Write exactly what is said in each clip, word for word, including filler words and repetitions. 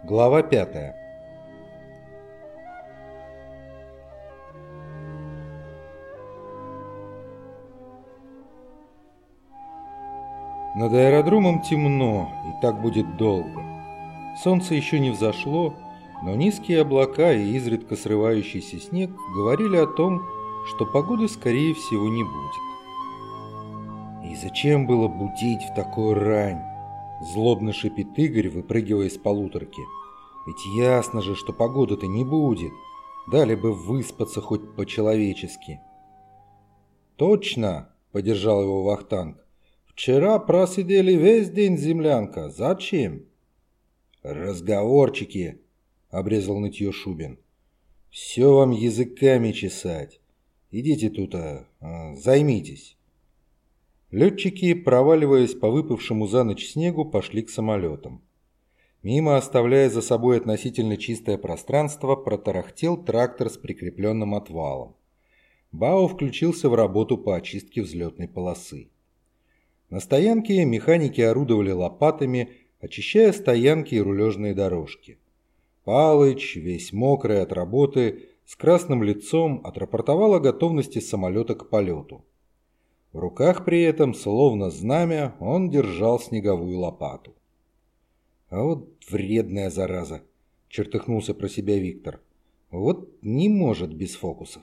Глава пятая. Над аэродромом темно, и так будет долго. Солнце еще не взошло, но низкие облака и изредка срывающийся снег говорили о том, что погоды, скорее всего, не будет. И зачем было будить в такую рань? Злобно шипит Игорь, выпрыгивая из полуторки. Ведь ясно же, что погоды-то не будет. Дали бы выспаться хоть по-человечески. Точно, поддержал его Вахтанг. Вчера просидели весь день, землянка. Зачем? Разговорчики, обрезал нытье Шубин. Все вам языками чесать. Идите тут, а, займитесь. Летчики, проваливаясь по выпавшему за ночь снегу, пошли к самолетам. Мимо, оставляя за собой относительно чистое пространство, протарахтел трактор с прикрепленным отвалом. Бао включился в работу по очистке взлетной полосы. На стоянке механики орудовали лопатами, очищая стоянки и рулежные дорожки. Палыч, весь мокрый от работы, с красным лицом, отрапортовал о готовности самолета к полету. В руках при этом, словно знамя, он держал снеговую лопату. «А вот вредная зараза!» – чертыхнулся про себя Виктор. «Вот не может без фокусов».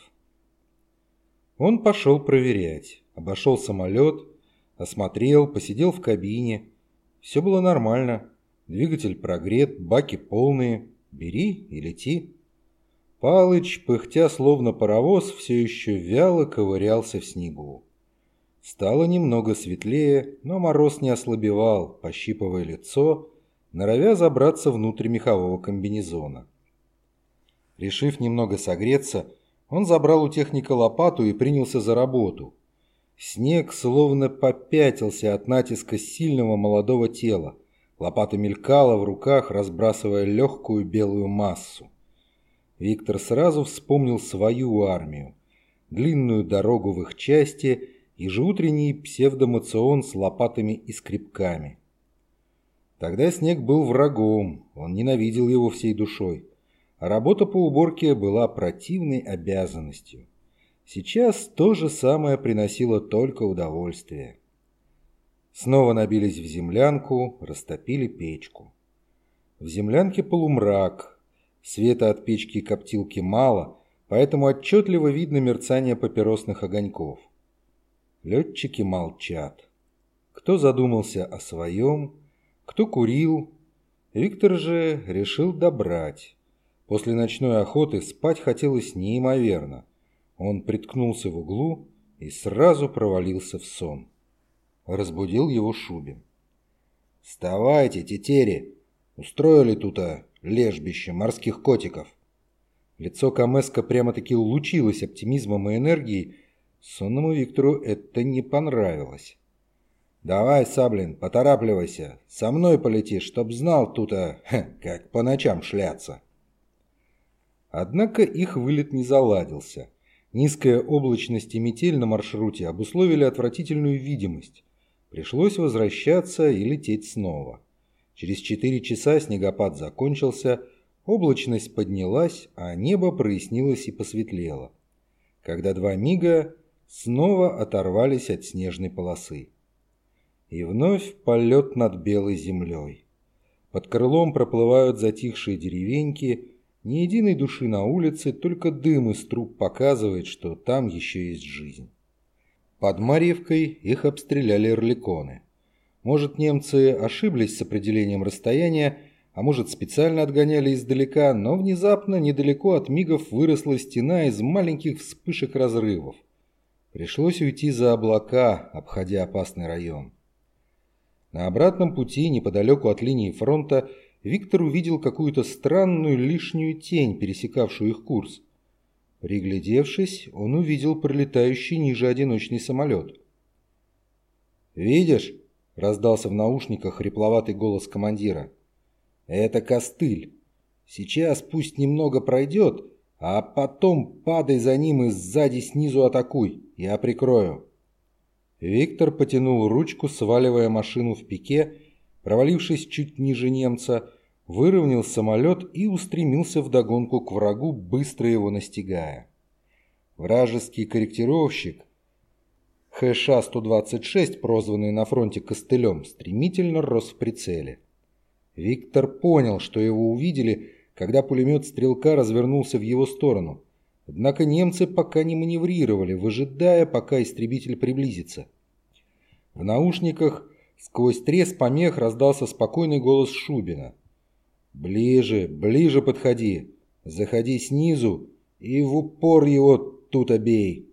Он пошел проверять, обошел самолет, осмотрел, посидел в кабине. Все было нормально. Двигатель прогрет, баки полные. Бери и лети. Палыч, пыхтя словно паровоз, все еще вяло ковырялся в снегу. Стало немного светлее, но мороз не ослабевал, пощипывая лицо, норовя забраться внутрь мехового комбинезона. Решив немного согреться, он забрал у техника лопату и принялся за работу. Снег словно попятился от натиска сильного молодого тела. Лопата мелькала в руках, разбрасывая легкую белую массу. Виктор сразу вспомнил свою армию, длинную дорогу в их части, ежеутренний псевдомацион с лопатами и скребками. Тогда снег был врагом, он ненавидел его всей душой, а работа по уборке была противной обязанностью. Сейчас то же самое приносило только удовольствие. Снова набились в землянку, растопили печку. В землянке полумрак, света от печки и коптилки мало, поэтому отчетливо видно мерцание папиросных огоньков. Летчики молчат. Кто задумался о своем, кто курил. Виктор же решил добрать. После ночной охоты спать хотелось неимоверно. Он приткнулся в углу и сразу провалился в сон. Разбудил его Шубин. «Вставайте, тетери! Устроили тут а, лежбище морских котиков!» Лицо Камэска прямо-таки лучилось оптимизмом и энергией. Сонному Виктору это не понравилось. «Давай, Саблин, поторапливайся. Со мной полетишь, чтоб знал тут, а, ха, как по ночам шляться». Однако их вылет не заладился. Низкая облачность и метель на маршруте обусловили отвратительную видимость. Пришлось возвращаться и лететь снова. Через четыре часа снегопад закончился, облачность поднялась, а небо прояснилось и посветлело. Когда два мига снова оторвались от снежной полосы. И вновь полет над белой землей. Под крылом проплывают затихшие деревеньки, ни единой души на улице, только дым из труб показывает, что там еще есть жизнь. Под Марьевкой их обстреляли орликоны. Может, немцы ошиблись с определением расстояния, а может, специально отгоняли издалека, но внезапно недалеко от мигов выросла стена из маленьких вспышек разрывов. Пришлось уйти за облака, обходя опасный район. На обратном пути, неподалеку от линии фронта, Виктор увидел какую-то странную лишнюю тень, пересекавшую их курс. Приглядевшись, он увидел пролетающий ниже одиночный самолет. «Видишь?» – раздался в наушниках хрипловатый голос командира. «Это костыль. Сейчас пусть немного пройдет, а потом падай за ним и сзади снизу атакуй. Я прикрою». Виктор потянул ручку, сваливая машину в пике. Провалившись чуть ниже немца, выровнял самолет и устремился вдогонку к врагу, быстро его настигая. Вражеский корректировщик Х Ш сто двадцать шесть, прозванный на фронте Костылем, стремительно рос в прицеле. Виктор понял, что его увидели, когда пулемет стрелка развернулся в его сторону. Однако немцы пока не маневрировали, выжидая, пока истребитель приблизится. В наушниках сквозь треск помех раздался спокойный голос Шубина. «Ближе, ближе подходи, заходи снизу и в упор его тут обей».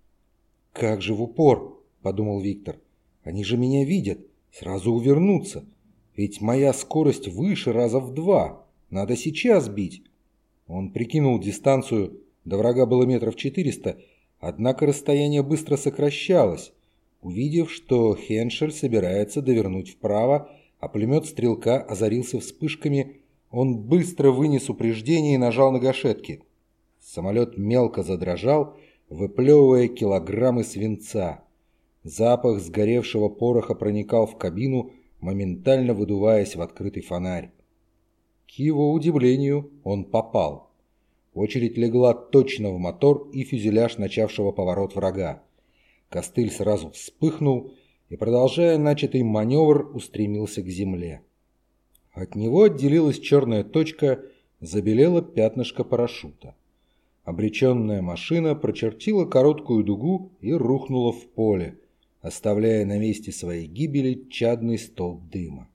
«Как же в упор?» – подумал Виктор. «Они же меня видят, сразу увернутся. Ведь моя скорость выше раза в два, надо сейчас бить». Он прикинул дистанцию. До врага было метров четыреста, однако расстояние быстро сокращалось. Увидев, что Хеншель собирается довернуть вправо, а пулемет стрелка озарился вспышками, он быстро вынес упреждение и нажал на гашетки. Самолет мелко задрожал, выплевывая килограммы свинца. Запах сгоревшего пороха проникал в кабину, моментально выдуваясь в открытый фонарь. К его удивлению, он попал. Очередь легла точно в мотор и фюзеляж начавшего поворот врага. Костыль сразу вспыхнул и, продолжая начатый маневр, устремился к земле. От него отделилась черная точка, забелело пятнышко парашюта. Обреченная машина прочертила короткую дугу и рухнула в поле, оставляя на месте своей гибели чадный столб дыма.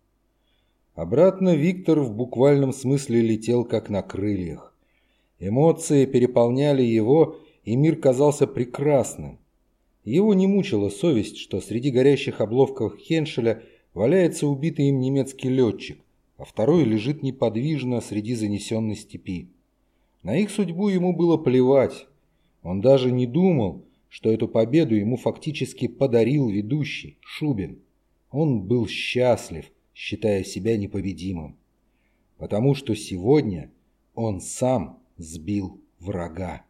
Обратно Виктор в буквальном смысле летел как на крыльях. Эмоции переполняли его, и мир казался прекрасным. Его не мучила совесть, что среди горящих обломков Хеншеля валяется убитый им немецкий летчик, а второй лежит неподвижно среди занесенной степи. На их судьбу ему было плевать. Он даже не думал, что эту победу ему фактически подарил ведущий, Шубин. Он был счастлив, считая себя непобедимым. Потому что сегодня он сам сбил врага.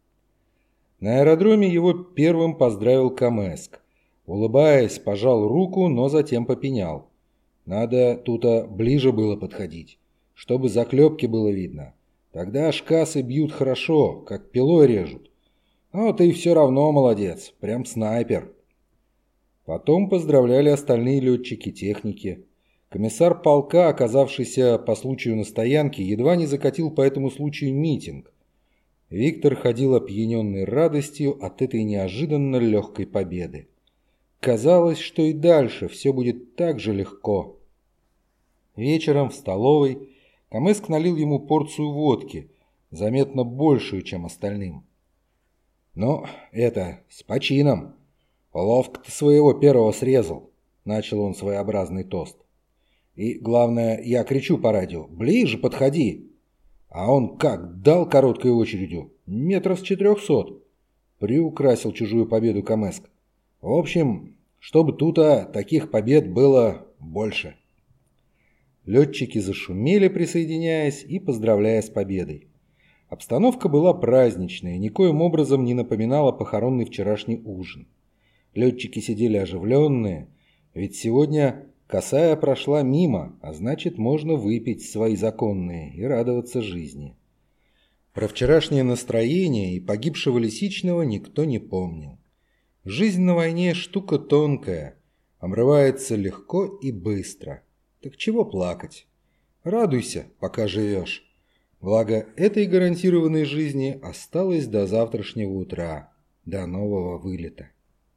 На аэродроме его первым поздравил Камэск. Улыбаясь, пожал руку, но затем попенял. Надо тут ближе было подходить, чтобы заклепки было видно. Тогда шкасы бьют хорошо, как пилой режут. Но ты все равно молодец, прям снайпер. Потом поздравляли остальные летчики-техники. Комиссар полка, оказавшийся по случаю на стоянке, едва не закатил по этому случаю митинг. Виктор ходил опьяненный радостью от этой неожиданно легкой победы. Казалось, что и дальше все будет так же легко. Вечером в столовой Камэск налил ему порцию водки, заметно большую, чем остальным. «Ну, это, с почином. Ловко ты своего первого срезал», — начал он своеобразный тост. «И, главное, я кричу по радио: ближе подходи!» А он как дал короткой очередью, метров с четырехсот. Приукрасил чужую победу Камэск. В общем, чтобы тут-то таких побед было больше. Летчики зашумели, присоединяясь и поздравляя с победой. Обстановка была праздничная, никоим образом не напоминала похоронный вчерашний ужин. Летчики сидели оживленные, ведь сегодня косая прошла мимо, а значит, можно выпить свои законные и радоваться жизни. Про вчерашнее настроение и погибшего Лисичного никто не помнил. Жизнь на войне штука тонкая, обрывается легко и быстро. Так чего плакать? Радуйся, пока живешь. Благо, этой гарантированной жизни осталось до завтрашнего утра, до нового вылета.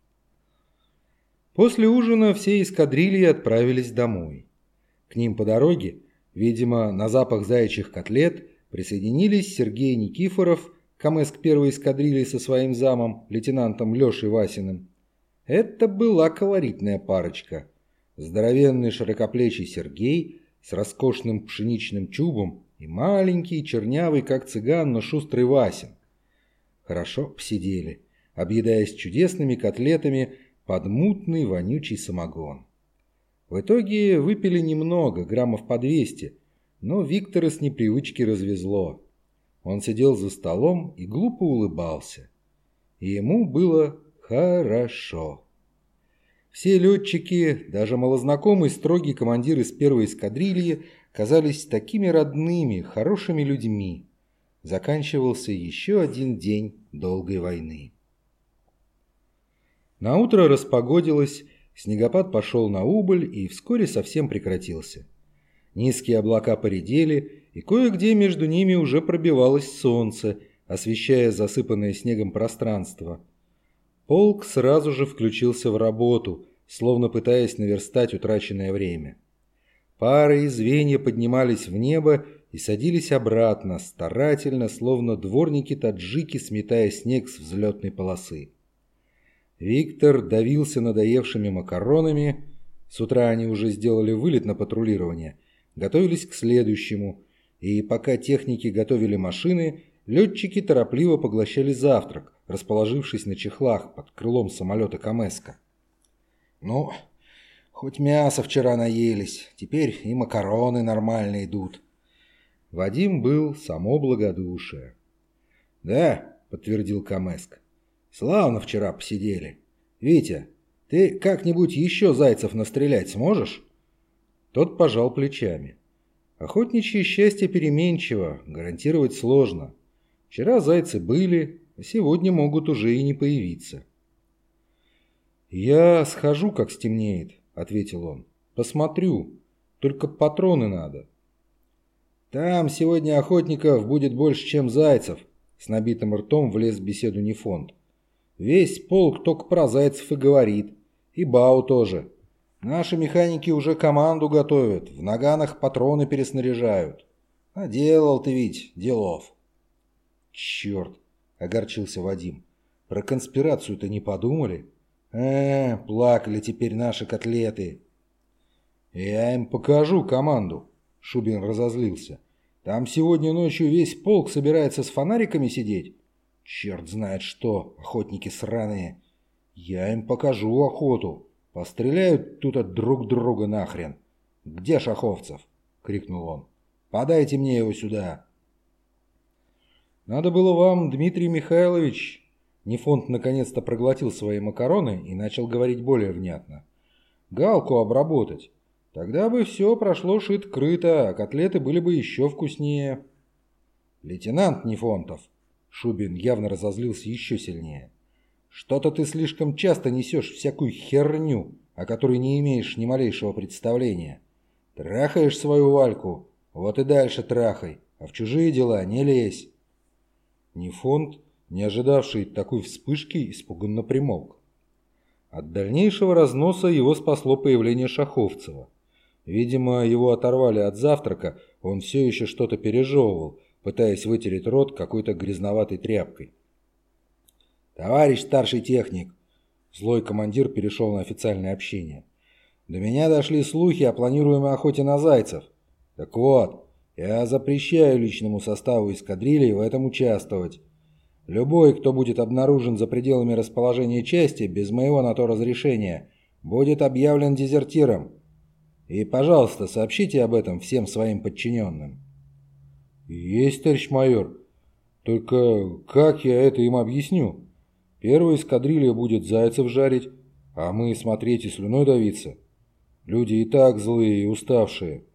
После ужина все эскадрильи отправились домой. К ним по дороге, видимо, на запах заячьих котлет, присоединились Сергей Никифоров, Камэск первой эскадрильи со своим замом, лейтенантом Лешей Васиным. Это была колоритная парочка. Здоровенный широкоплечий Сергей с роскошным пшеничным чубом и маленький, чернявый, как цыган, но шустрый Васин. Хорошо посидели, объедаясь чудесными котлетами под мутный вонючий самогон. В итоге выпили немного, граммов по двести, но Виктора с непривычки развезло. Он сидел за столом и глупо улыбался. И ему было хорошо. Все летчики, даже малознакомый строгий командир из первой эскадрильи, казались такими родными, хорошими людьми. Заканчивался еще один день долгой войны. Наутро распогодилось, снегопад пошел на убыль и вскоре совсем прекратился. Низкие облака поредели, и кое-где между ними уже пробивалось солнце, освещая засыпанное снегом пространство. Полк сразу же включился в работу, словно пытаясь наверстать утраченное время. Пары и звенья поднимались в небо и садились обратно, старательно, словно дворники-таджики, сметая снег с взлетной полосы. Виктор давился надоевшими макаронами. С утра они уже сделали вылет на патрулирование, готовились к следующему, и пока техники готовили машины, летчики торопливо поглощали завтрак, расположившись на чехлах под крылом самолета Камэска. «Ну, хоть мясо вчера наелись, теперь и макароны нормально идут». Вадим был само благодушие. «Да», — подтвердил Камэск, — «славно вчера посидели. Витя, ты как-нибудь еще зайцев настрелять сможешь?» Тот пожал плечами. «Охотничье счастье переменчиво, гарантировать сложно. Вчера зайцы были, а сегодня могут уже и не появиться». «Я схожу, как стемнеет», — ответил он. «Посмотрю. Только патроны надо». «Там сегодня охотников будет больше, чем зайцев», — с набитым ртом влез в беседу Нефонт. «Весь полк только про зайцев и говорит. И Бау тоже. Наши механики уже команду готовят, в наганах патроны переснаряжают. А делал ты ведь делов». «Черт», — огорчился Вадим. «Про конспирацию-то не подумали?» «Э, плакали теперь наши котлеты». «Я им покажу команду», — Шубин разозлился. «Там сегодня ночью весь полк собирается с фонариками сидеть. Черт знает что, охотники сраные. Я им покажу охоту. Постреляют тут от друг друга нахрен. Где Шаховцев?» — крикнул он. «Подайте мне его сюда». «Надо было вам, Дмитрий Михайлович...» Нефонт наконец-то проглотил свои макароны и начал говорить более внятно. «Галку обработать. Тогда бы все прошло шито-крыто, а котлеты были бы еще вкуснее». «Лейтенант Нефонтов», — Шубин явно разозлился еще сильнее, — «что-то ты слишком часто несешь всякую херню, о которой не имеешь ни малейшего представления. Трахаешь свою Вальку, вот и дальше трахай, а в чужие дела не лезь». Нефонт, не ожидавший такой вспышки, испуганно примолк. От дальнейшего разноса его спасло появление Шаховцева. Видимо, его оторвали от завтрака, он все еще что-то пережевывал, пытаясь вытереть рот какой-то грязноватой тряпкой. «Товарищ старший техник!» Злой командир перешел на официальное общение. «До меня дошли слухи о планируемой охоте на зайцев. Так вот, я запрещаю личному составу эскадрильи в этом участвовать. Любой, кто будет обнаружен за пределами расположения части, без моего на то разрешения, будет объявлен дезертиром. И, пожалуйста, сообщите об этом всем своим подчиненным». «Есть, товарищ майор. Только как я это им объясню? Первая эскадрилья будет зайцев жарить, а мы смотреть и слюной давиться. Люди и так злые и уставшие».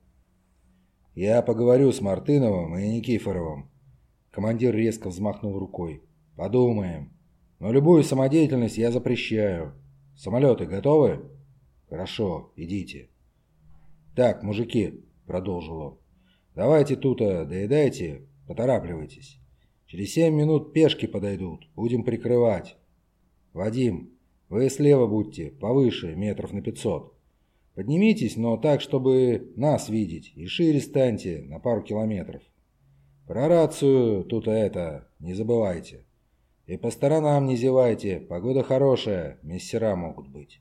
«Я поговорю с Мартыновым и Никифоровым». Командир резко взмахнул рукой. «Подумаем. Но любую самодеятельность я запрещаю. Самолеты готовы? Хорошо, идите». «Так, мужики», — продолжил он, — «давайте тут-то доедайте, поторапливайтесь. Через семь минут пешки подойдут, будем прикрывать. Вадим, вы слева будьте, повыше, метров на пятьсот. Поднимитесь, но так, чтобы нас видеть, и шире станьте на пару километров. Про рацию тут это, не забывайте. И по сторонам не зевайте, погода хорошая, мессера могут быть».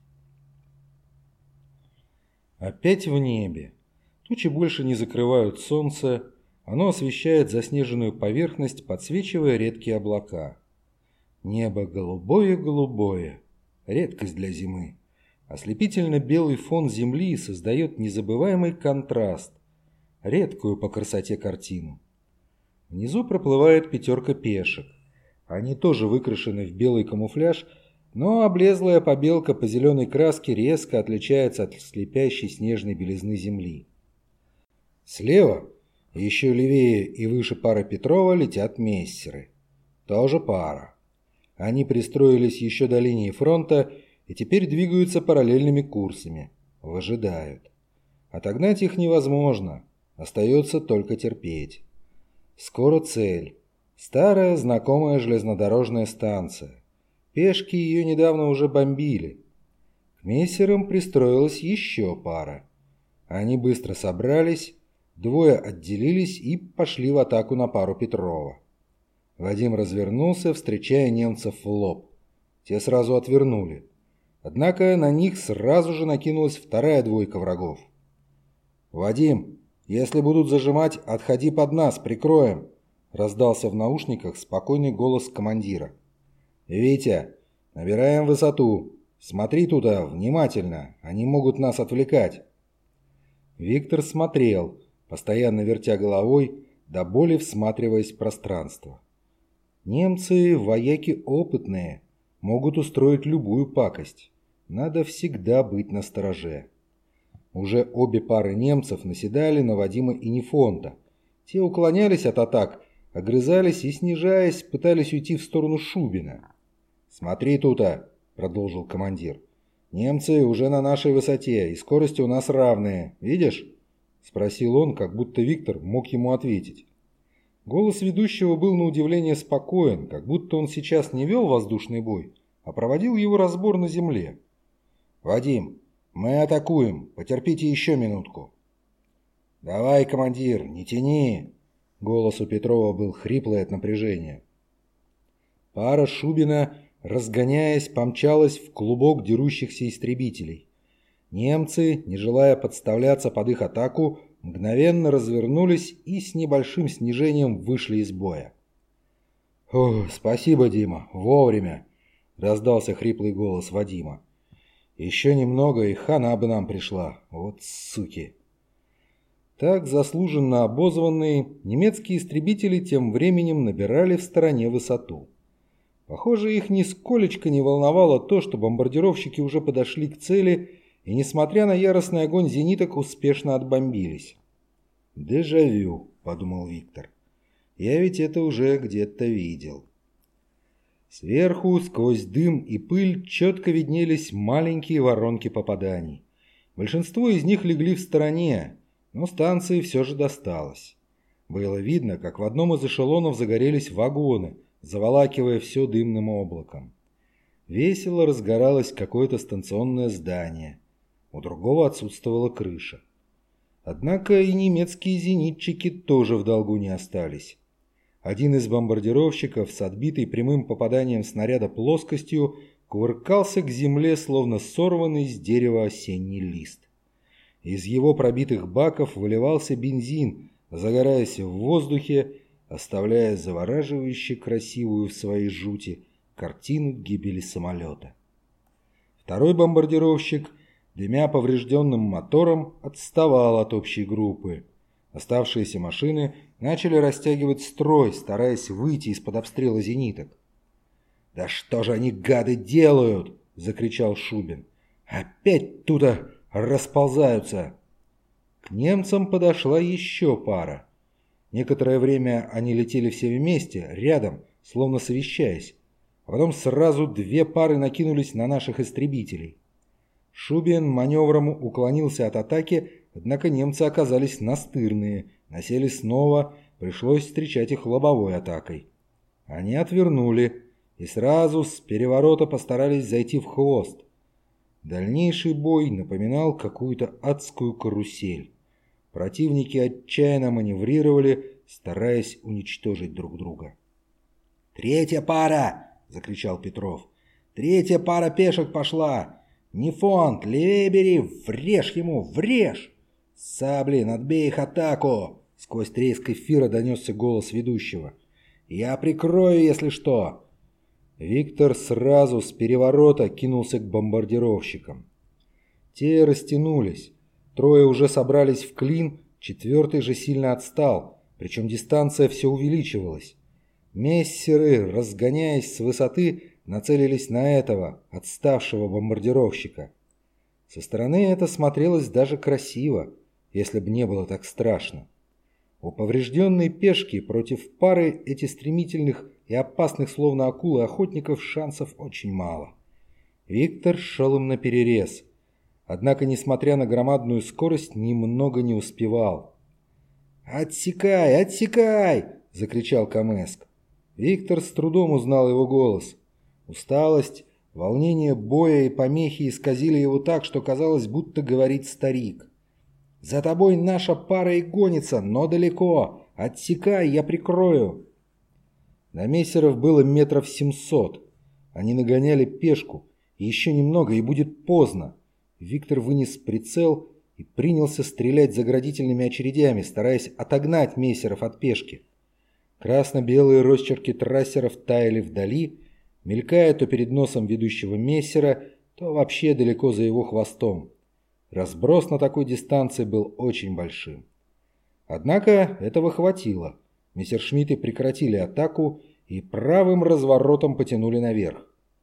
Опять в небе. Тучи больше не закрывают солнце, оно освещает заснеженную поверхность, подсвечивая редкие облака. Небо голубое-голубое, редкость для зимы. Ослепительно-белый фон земли создает незабываемый контраст, редкую по красоте картину. Внизу проплывает пятерка пешек. Они тоже выкрашены в белый камуфляж, но облезлая побелка по зеленой краске резко отличается от слепящей снежной белизны земли. Слева, еще левее и выше пары Петрова, летят мессеры. Тоже пара. Они пристроились еще до линии фронта и теперь двигаются параллельными курсами. Выжидают. Отогнать их невозможно. Остается только терпеть. Скоро цель. Старая знакомая железнодорожная станция. Пешки ее недавно уже бомбили. К мессерам пристроилась еще пара. Они быстро собрались, двое отделились и пошли в атаку на пару Петрова. Вадим развернулся, встречая немцев в лоб. Те сразу отвернули. Однако на них сразу же накинулась вторая двойка врагов. «Вадим, если будут зажимать, отходи под нас, прикроем!» Раздался в наушниках спокойный голос командира. «Витя, набираем высоту. Смотри туда внимательно, они могут нас отвлекать». Виктор смотрел, постоянно вертя головой, до боли всматриваясь в пространство. Немцы, вояки опытные, могут устроить любую пакость. Надо всегда быть настороже. Уже обе пары немцев наседали на Вадима и Нефонта. Те уклонялись от атак, огрызались и, снижаясь, пытались уйти в сторону Шубина. «Смотри тута», — продолжил командир. «Немцы уже на нашей высоте, и скорости у нас равные. Видишь?» — спросил он, как будто Виктор мог ему ответить. Голос ведущего был на удивление спокоен, как будто он сейчас не вел воздушный бой, а проводил его разбор на земле. «Вадим, мы атакуем. Потерпите еще минутку». «Давай, командир, не тяни!» Голос у Петрова был хриплый от напряжения. Пара Шубина, разгоняясь, помчалась в клубок дерущихся истребителей. Немцы, не желая подставляться под их атаку, мгновенно развернулись и с небольшим снижением вышли из боя. «Ох, спасибо, Дима, вовремя!» — раздался хриплый голос Вадима. «Еще немного, и хана бы нам пришла. Вот суки!» Так заслуженно обозванные немецкие истребители тем временем набирали в стороне высоту. Похоже, их нисколечко не волновало то, что бомбардировщики уже подошли к цели и, несмотря на яростный огонь зениток, успешно отбомбились. «Дежавю», — подумал Виктор. «Я ведь это уже где-то видел». Сверху, сквозь дым и пыль, четко виднелись маленькие воронки попаданий. Большинство из них легли в стороне, но станции все же досталось. Было видно, как в одном из эшелонов загорелись вагоны, заволакивая все дымным облаком. Весело разгоралось какое-то станционное здание. У другого отсутствовала крыша. Однако и немецкие зенитчики тоже в долгу не остались. Один из бомбардировщиков с отбитой прямым попаданием снаряда плоскостью кувыркался к земле, словно сорванный с дерева осенний лист. Из его пробитых баков выливался бензин, загораясь в воздухе, оставляя завораживающе красивую в своей жути картину гибели самолета. Второй бомбардировщик, дымя поврежденным мотором, отставал от общей группы. Оставшиеся машины начали растягивать строй, стараясь выйти из-под обстрела зениток. «Да что же они, гады, делают?» — закричал Шубин. «Опять туда расползаются!» К немцам подошла еще пара. Некоторое время они летели все вместе, рядом, словно совещаясь. А потом сразу две пары накинулись на наших истребителей. Шубин маневром уклонился от атаки, однако немцы оказались настырные, насели снова, пришлось встречать их лобовой атакой. Они отвернули и сразу с переворота постарались зайти в хвост. Дальнейший бой напоминал какую-то адскую карусель. Противники отчаянно маневрировали, стараясь уничтожить друг друга. «Третья пара!» — закричал Петров. «Третья пара пешек пошла! Нефонт, левее бери! Врежь ему! Врежь! Саблин, отбей их атаку!» Сквозь треск эфира донесся голос ведущего. «Я прикрою, если что!» Виктор сразу с переворота кинулся к бомбардировщикам. Те растянулись. Трое уже собрались в клин, четвертый же сильно отстал, причем дистанция все увеличивалась. Мессеры, разгоняясь с высоты, нацелились на этого, отставшего бомбардировщика. Со стороны это смотрелось даже красиво. если бы не было так страшно. У поврежденной пешки против пары эти стремительных и опасных, словно акулы, охотников шансов очень мало. Виктор шел им наперерез. Однако, несмотря на громадную скорость, немного не успевал. «Отсекай! Отсекай!» – закричал Камэск. Виктор с трудом узнал его голос. Усталость, волнение боя и помехи исказили его так, что казалось, будто говорит старик. «За тобой наша пара и гонится, но далеко. Отсекай, я прикрою». До мессеров было метров семьсот. Они нагоняли пешку. Еще немного, и будет поздно. Виктор вынес прицел и принялся стрелять заградительными очередями, стараясь отогнать мессеров от пешки. Красно-белые росчерки трассеров таяли вдали, мелькая то перед носом ведущего мессера, то вообще далеко за его хвостом. Разброс на такой дистанции был очень большим. Однако этого хватило. Мессершмитты прекратили атаку и правым разворотом потянули наверх.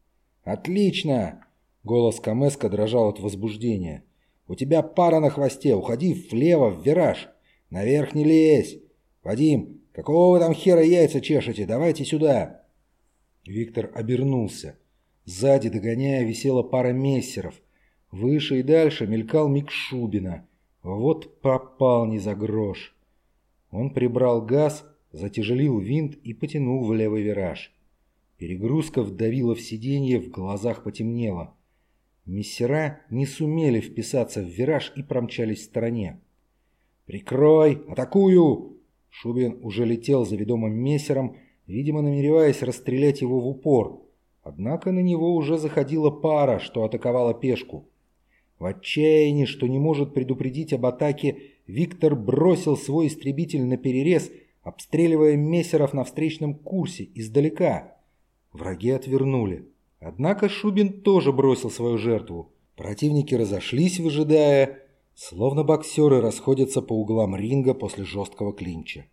«Отлично!» — голос Камэска дрожал от возбуждения. «У тебя пара на хвосте, уходи влево, в вираж. Наверх не лезь. Вадим, какого вы там хера яйца чешете? Давайте сюда!» Виктор обернулся. Сзади, догоняя, висела пара мессеров. Выше и дальше мелькал миг Шубина. Вот попал не за грош. Он прибрал газ, затяжелил винт и потянул в левый вираж. Перегрузка вдавила в сиденье, в глазах потемнело. Мессера не сумели вписаться в вираж и промчались в стороне. «Прикрой! Атакую!» Шубин уже летел за ведомым мессером, видимо, намереваясь расстрелять его в упор. Однако на него уже заходила пара, что атаковала пешку. В отчаянии, что не может предупредить об атаке, Виктор бросил свой истребитель наперерез, обстреливая мессеров на встречном курсе издалека. Враги отвернули. Однако Шубин тоже бросил свою жертву. Противники разошлись, выжидая, словно боксеры расходятся по углам ринга после жесткого клинча.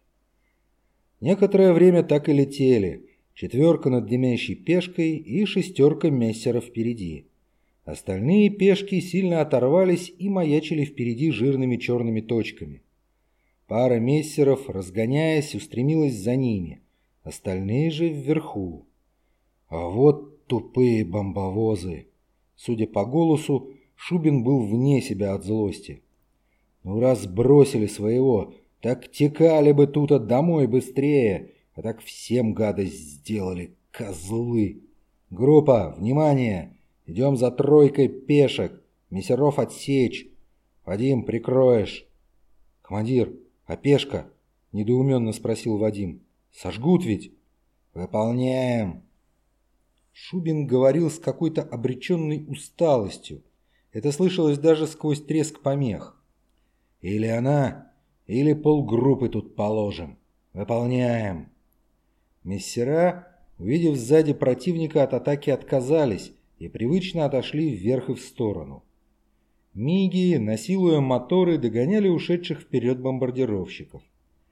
Некоторое время так и летели. Четверка над дымящей пешкой и шестерка мессеров впереди. Остальные пешки сильно оторвались и маячили впереди жирными черными точками. Пара мессеров, разгоняясь, устремилась за ними. Остальные же вверху. А вот тупые бомбовозы. Судя по голосу, Шубин был вне себя от злости. Ну раз бросили своего, так текали бы тут домой быстрее, а так всем гадость сделали, козлы. Группа, внимание! Идем за тройкой пешек. Мессеров отсечь. Вадим, прикроешь. Командир, а пешка? Недоуменно спросил Вадим. Сожгут ведь? Выполняем. Шубин говорил с какой-то обреченной усталостью. Это слышалось даже сквозь треск помех. Или она, или полгруппы тут положим. Выполняем. Мессера, увидев сзади противника, от атаки отказались и привычно отошли вверх и в сторону. Миги, насилуя моторы, догоняли ушедших вперед бомбардировщиков.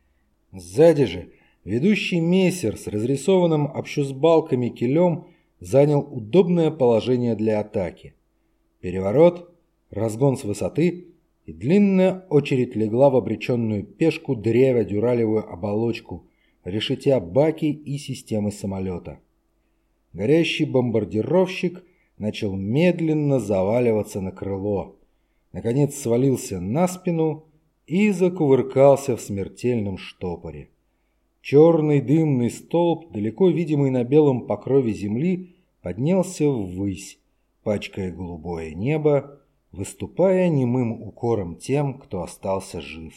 Сзади же ведущий мессер с разрисованным общусбалками килем занял удобное положение для атаки. Переворот, разгон с высоты, и длинная очередь легла в обреченную пешку, дырявя дюралевую оболочку, решетя баки и системы самолета. Горящий бомбардировщик начал медленно заваливаться на крыло. Наконец свалился на спину и закувыркался в смертельном штопоре. Черный дымный столб, далеко видимый на белом покрове земли, поднялся ввысь, пачкая голубое небо, выступая немым укором тем, кто остался жив.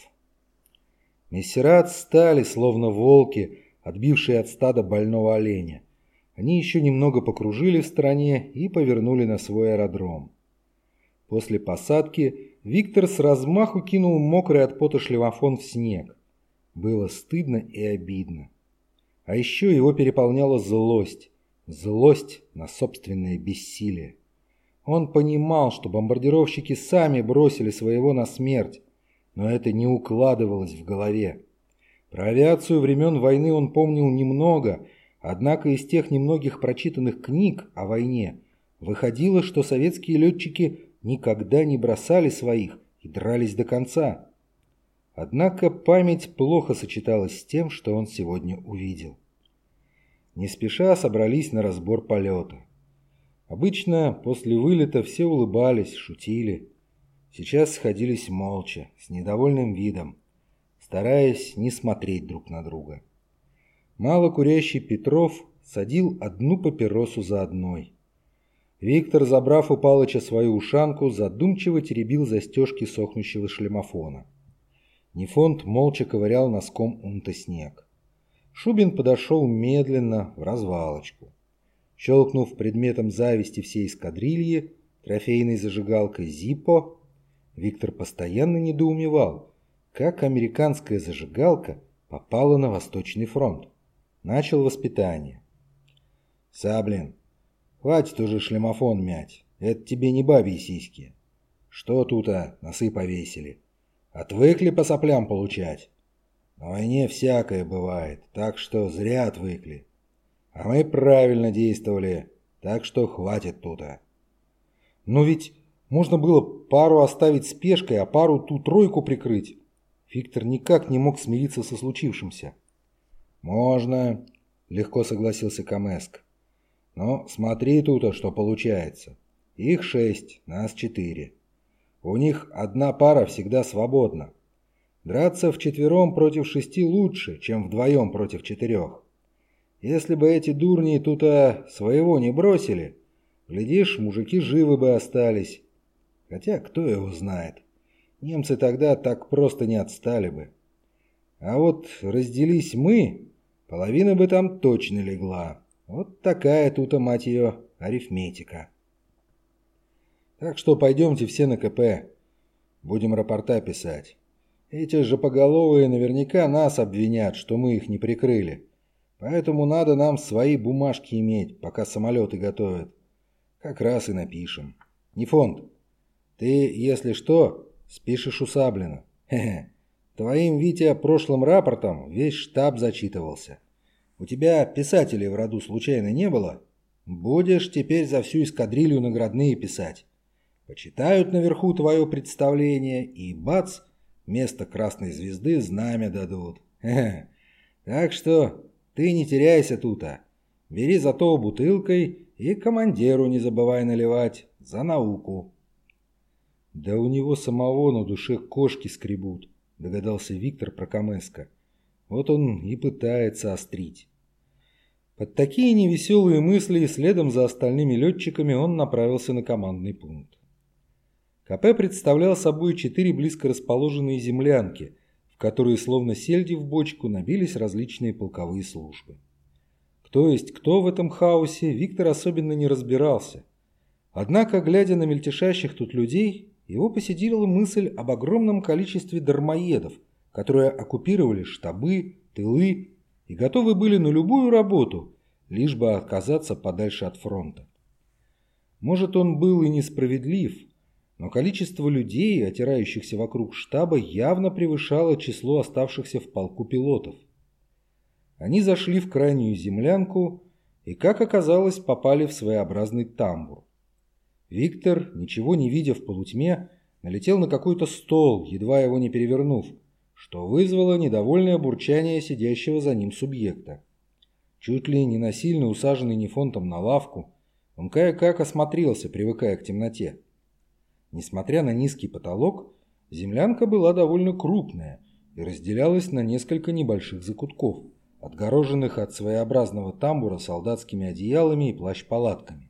Мессера отстали, словно волки, отбившие от стада больного оленя. Они еще немного покружили в стороне и повернули на свой аэродром. После посадки Виктор с размаху кинул мокрый от пота шлемофон в снег. Было стыдно и обидно. А еще его переполняла злость. Злость на собственное бессилие. Он понимал, что бомбардировщики сами бросили своего на смерть, но это не укладывалось в голове. Про авиацию времен войны он помнил немного, однако из тех немногих прочитанных книг о войне выходило, что советские летчики никогда не бросали своих и дрались до конца. Однако память плохо сочеталась с тем, что он сегодня увидел. Не спеша собрались на разбор полета. Обычно после вылета все улыбались, шутили. Сейчас сходились молча, с недовольным видом, стараясь не смотреть друг на друга. Малокурящий Петров садил одну папиросу за одной. Виктор, забрав у Палыча свою ушанку, задумчиво теребил застежки сохнущего шлемофона. Нефонт молча ковырял носком унта снег. Шубин подошел медленно, в развалочку. Щелкнув предметом зависти всей эскадрильи, трофейной зажигалкой «Зиппо», Виктор постоянно недоумевал, как американская зажигалка попала на Восточный фронт. Начал воспитание. «Саблин, хватит уже шлемофон мять, это тебе не бабьи сиськи. Что тут, а, носы повесили? Отвыкли по соплям получать? На войне всякое бывает, так что зря отвыкли. А мы правильно действовали, так что хватит тут-то». Но ведь можно было пару оставить с пешкой, а пару ту тройку прикрыть. Виктор никак не мог смириться со случившимся. «Можно», — легко согласился Камэск. «Но смотри тут-то, что получается. Их шесть, нас четыре. У них одна пара всегда свободна. Драться вчетвером против шести лучше, чем вдвоем против четырех. Если бы эти дурни тут-то своего не бросили, глядишь, мужики живы бы остались. Хотя кто его знает. Немцы тогда так просто не отстали бы. А вот разделись мы, половина бы там точно легла. Вот такая тут-то, мать ее, арифметика. Так что пойдемте все на КП. Будем рапорта писать. Эти же поголовые наверняка нас обвинят, что мы их не прикрыли. Поэтому надо нам свои бумажки иметь, пока самолеты готовят. Как раз и напишем. Нефонт, ты, если что, спишешь у Саблина. Хе-хе. Твоим, Витя, прошлым рапортом весь штаб зачитывался. У тебя писателей в роду случайно не было? Будешь теперь за всю эскадрилью наградные писать. Почитают наверху твое представление и, бац, вместо красной звезды знамя дадут. Хе-хе. Так что ты не теряйся тут-то. Бери зато бутылкой и командиру не забывай наливать. За науку. Да у него самого на душе кошки скребут, догадался Виктор про Камэска. Вот он и пытается острить. Под такие невеселые мысли следом за остальными летчиками он направился на командный пункт. КП представлял собой четыре близко расположенные землянки, в которые словно сельди в бочку набились различные полковые службы. Кто есть кто в этом хаосе, Виктор особенно не разбирался. Однако, глядя на мельтешащих тут людей, его посетила мысль об огромном количестве дармоедов, которые оккупировали штабы, тылы и готовы были на любую работу, лишь бы оказаться подальше от фронта. Может, он был и несправедлив, но количество людей, отирающихся вокруг штаба, явно превышало число оставшихся в полку пилотов. Они зашли в крайнюю землянку и, как оказалось, попали в своеобразный тамбур. Виктор, ничего не видя в полутьме, налетел на какой-то стол, едва его не перевернув, что вызвало недовольное бурчание сидящего за ним субъекта. Чуть ли не насильно усаженный Нефонтом на лавку, он кое-как осмотрелся, привыкая к темноте. Несмотря на низкий потолок, землянка была довольно крупная и разделялась на несколько небольших закутков, отгороженных от своеобразного тамбура солдатскими одеялами и плащ-палатками.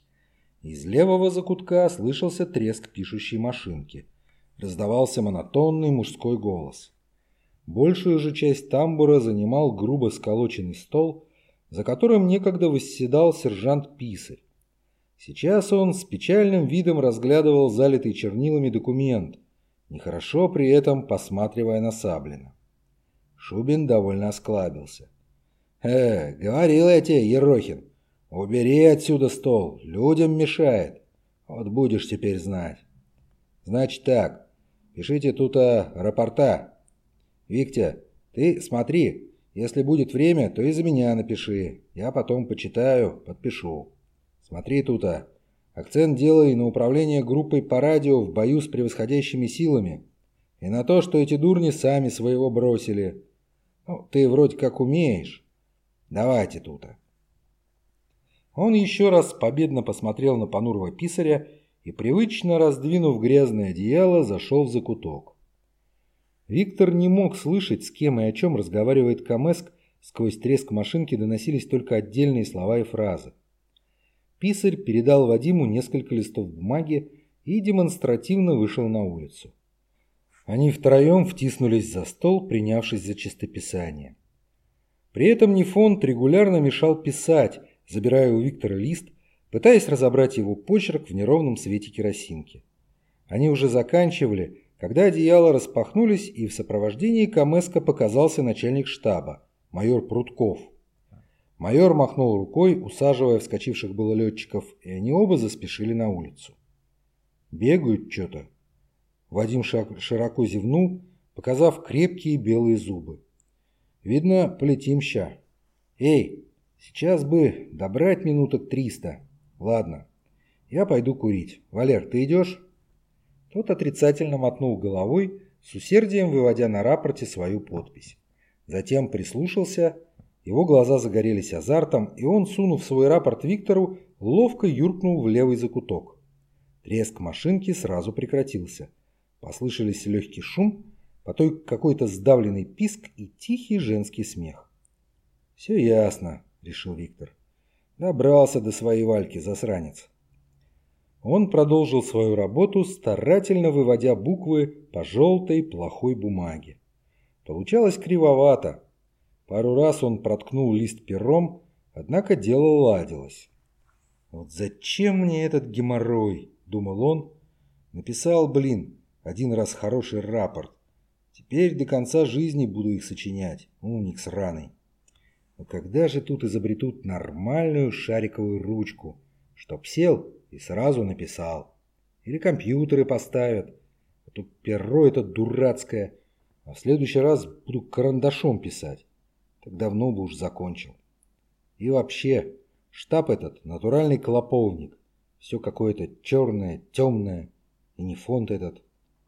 Из левого закутка слышался треск пишущей машинки. Раздавался монотонный мужской голос. Большую же часть тамбура занимал грубо сколоченный стол, за которым некогда восседал сержант-писарь. Сейчас он с печальным видом разглядывал залитый чернилами документ, нехорошо при этом посматривая на Саблина. Шубин довольно осклабился. «Э, говорил я тебе, Ерохин, убери отсюда стол, людям мешает. Вот будешь теперь знать. Значит так, пишите тут а, рапорта. Виктя, ты смотри, если будет время, то и за меня напиши. Я потом почитаю, подпишу. Смотри тут, а, акцент делай на управление группой по радио в бою с превосходящими силами. И на то, что эти дурни сами своего бросили. Ну, ты вроде как умеешь. Давайте тут. Он еще раз победно посмотрел на понурого писаря и, привычно раздвинув грязное одеяло, зашел в закуток. Виктор не мог слышать, с кем и о чем разговаривает Камэск, сквозь треск машинки доносились только отдельные слова и фразы. Писарь передал Вадиму несколько листов бумаги и демонстративно вышел на улицу. Они втроем втиснулись за стол, принявшись за чистописание. При этом Нефонт регулярно мешал писать, забирая у Виктора лист, пытаясь разобрать его почерк в неровном свете керосинки. Они уже заканчивали, когда одеяла распахнулись, и в сопровождении Камэска показался начальник штаба, майор Прутков. Майор махнул рукой, усаживая вскочивших было летчиков, и они оба заспешили на улицу. «Бегают что-то». Вадим широко зевнул, показав крепкие белые зубы. «Видно, полетим ща. Эй, сейчас бы добрать минуток триста. Ладно, я пойду курить. Валер, ты идешь?» Тот отрицательно мотнул головой, с усердием выводя на рапорте свою подпись. Затем прислушался, его глаза загорелись азартом, и он, сунув свой рапорт Виктору, ловко юркнул в левый закуток. Треск машинки сразу прекратился. Послышались легкий шум, потом какой-то сдавленный писк и тихий женский смех. «Все ясно», — решил Виктор. «Добрался до своей Вальки, засранец». Он продолжил свою работу, старательно выводя буквы по желтой плохой бумаге. Получалось кривовато. Пару раз он проткнул лист пером, однако дело ладилось. «Вот зачем мне этот геморрой?» – думал он. «Написал, блин, один раз хороший рапорт. Теперь до конца жизни буду их сочинять, умник сраный. Но когда же тут изобретут нормальную шариковую ручку, чтоб сел и сразу написал? Или компьютеры поставят, а то перо это дурацкое, а в следующий раз буду карандашом писать. Так давно бы уж закончил. И вообще, штаб этот натуральный клоповник. Все какое-то черное, темное, и не фонд этот».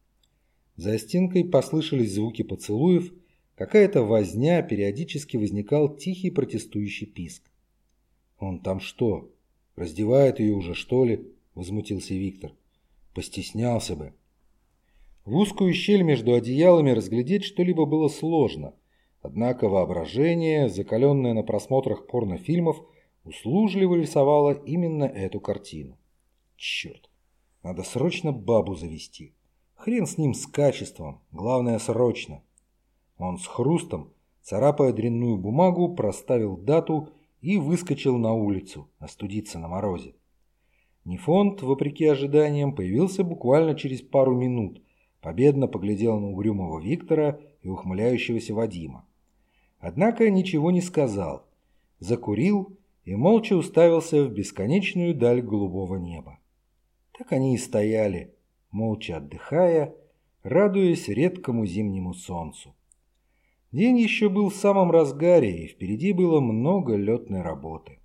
За стенкой послышались звуки поцелуев, какая-то возня, периодически возникал тихий протестующий писк. «Он там что, раздевает ее уже, что ли?» – возмутился Виктор. «Постеснялся бы». В узкую щель между одеялами разглядеть что-либо было сложно, однако воображение, закаленное на просмотрах порнофильмов, услужливо рисовало именно эту картину. Черт, надо срочно бабу завести. Хрен с ним с качеством, главное срочно. Он с хрустом, царапая дрянную бумагу, проставил дату и выскочил на улицу, остудиться на морозе. Нефонт, вопреки ожиданиям, появился буквально через пару минут, победно поглядел на угрюмого Виктора и ухмыляющегося Вадима. Однако ничего не сказал, закурил и молча уставился в бесконечную даль голубого неба. Так они и стояли, молча отдыхая, радуясь редкому зимнему солнцу. День еще был в самом разгаре, и впереди было много летной работы.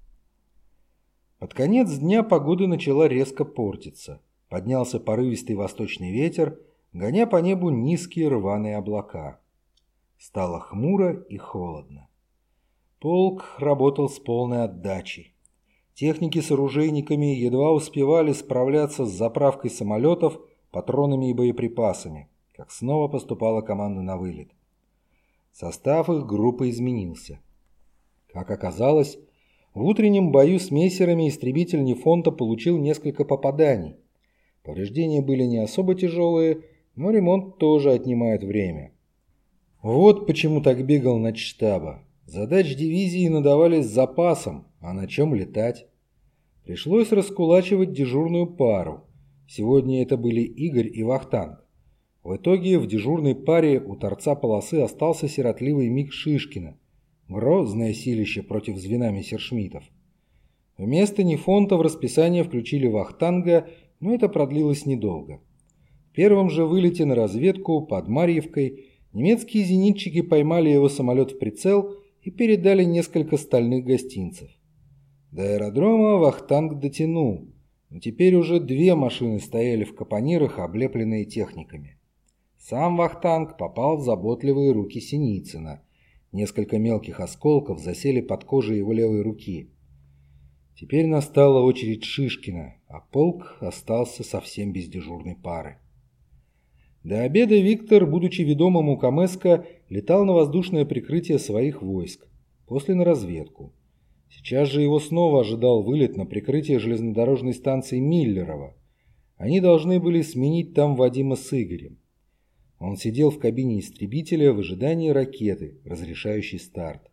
Под конец дня погода начала резко портиться. Поднялся порывистый восточный ветер, гоня по небу низкие рваные облака. Стало хмуро и холодно. Полк работал с полной отдачей. Техники с оружейниками едва успевали справляться с заправкой самолетов, патронами и боеприпасами, как снова поступала команда на вылет. Состав их группы изменился. Как оказалось, в утреннем бою с мессерами истребитель Нефонта получил несколько попаданий. Повреждения были не особо тяжелые, но ремонт тоже отнимает время. Вот почему так бегал начштаба. Задач дивизии надавали с запасом, а на чем летать? Пришлось раскулачивать дежурную пару. Сегодня это были Игорь и Вахтанг. В итоге в дежурной паре у торца полосы остался сиротливый Мик Шишкина, грозное силище против звена мессершмиттов. Вместо Нефонта в расписание включили Вахтанга, но это продлилось недолго. В первом же вылете на разведку под Марьевкой немецкие зенитчики поймали его самолет в прицел и передали несколько стальных гостинцев. До аэродрома Вахтанг дотянул, но теперь уже две машины стояли в капонирах, облепленные техниками. Сам вахтанг попал в заботливые руки Синицына. Несколько мелких осколков засели под кожей его левой руки. Теперь настала очередь Шишкина, а полк остался совсем без дежурной пары. До обеда Виктор, будучи ведомым у Камэска, летал на воздушное прикрытие своих войск, после на разведку. Сейчас же его снова ожидал вылет на прикрытие железнодорожной станции Миллерово. Они должны были сменить там Вадима с Игорем. Он сидел в кабине истребителя в ожидании ракеты, разрешающей старт.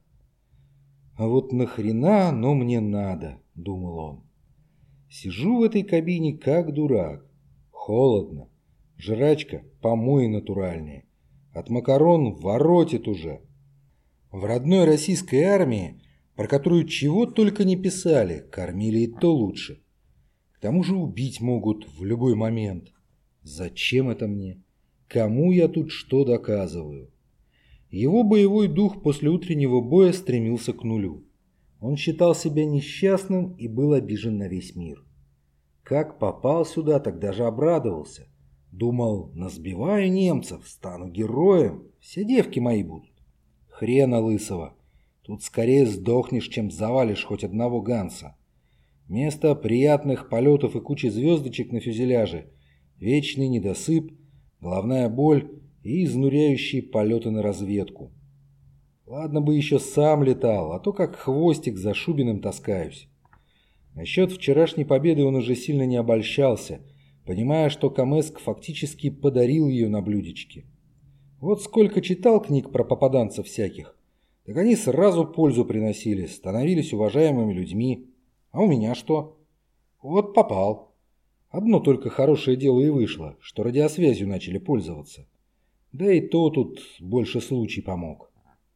«А вот нахрена оно мне надо?» – думал он. «Сижу в этой кабине как дурак. Холодно. Жрачка помои натуральные. От макарон воротит уже. В родной российской армии, про которую чего только не писали, кормили и то лучше. К тому же убить могут в любой момент. Зачем это мне? Кому я тут что доказываю?» Его боевой дух после утреннего боя стремился к нулю. Он считал себя несчастным и был обижен на весь мир. Как попал сюда, так даже обрадовался. Думал, насбиваю немцев, стану героем, все девки мои будут. Хрена лысого. Тут скорее сдохнешь, чем завалишь хоть одного Ганса. Вместо приятных полетов и кучи звездочек на фюзеляже вечный недосып, головная боль и изнуряющие полеты на разведку. Ладно бы еще сам летал, а то как хвостик за Шубиным таскаюсь. Насчет вчерашней победы он уже сильно не обольщался, понимая, что Камэск фактически подарил ее на блюдечке. Вот сколько читал книг про попаданцев всяких, так они сразу пользу приносили, становились уважаемыми людьми. А у меня что? Вот попал. Одно только хорошее дело и вышло, что радиосвязью начали пользоваться. Да и то тут больше случай помог.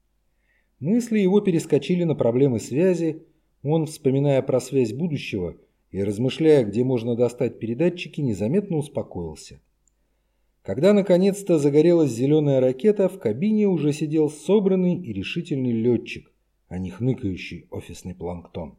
Мысли его перескочили на проблемы связи. Он, вспоминая про связь будущего и размышляя, где можно достать передатчики, незаметно успокоился. Когда наконец-то загорелась зеленая ракета, в кабине уже сидел собранный и решительный летчик, а не хныкающий офисный планктон.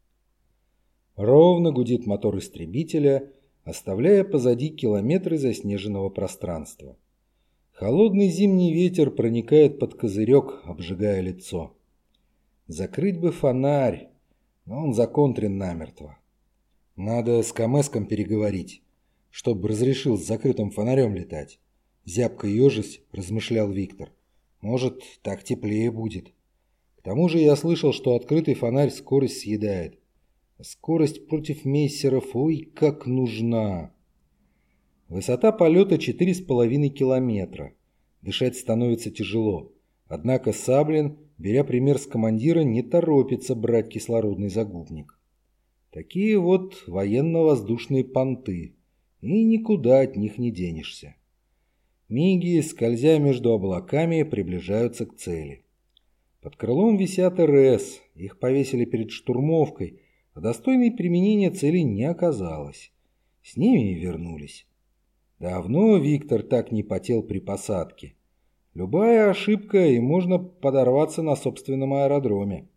Ровно гудит мотор истребителя, оставляя позади километры заснеженного пространства. Холодный зимний ветер проникает под козырек, обжигая лицо. Закрыть бы фонарь, но он законтрен намертво. Надо с Камэском переговорить, чтобы разрешил с закрытым фонарем летать. Зябко ежась, размышлял Виктор. Может, так теплее будет. К тому же я слышал, что открытый фонарь скорость съедает. А скорость против мейсеров, ой, как нужна. Высота полета четыре с половиной километра. Дышать становится тяжело. Однако Саблин, беря пример с командира, не торопится брать кислородный загубник. Такие вот военно-воздушные понты. И никуда от них не денешься. Миги, скользя между облаками, приближаются к цели. Под крылом висят РС. Их повесили перед штурмовкой, а достойной применения цели не оказалось. С ними и вернулись. Давно Виктор так не потел при посадке. Любая ошибка, и можно подорваться на собственном аэродроме.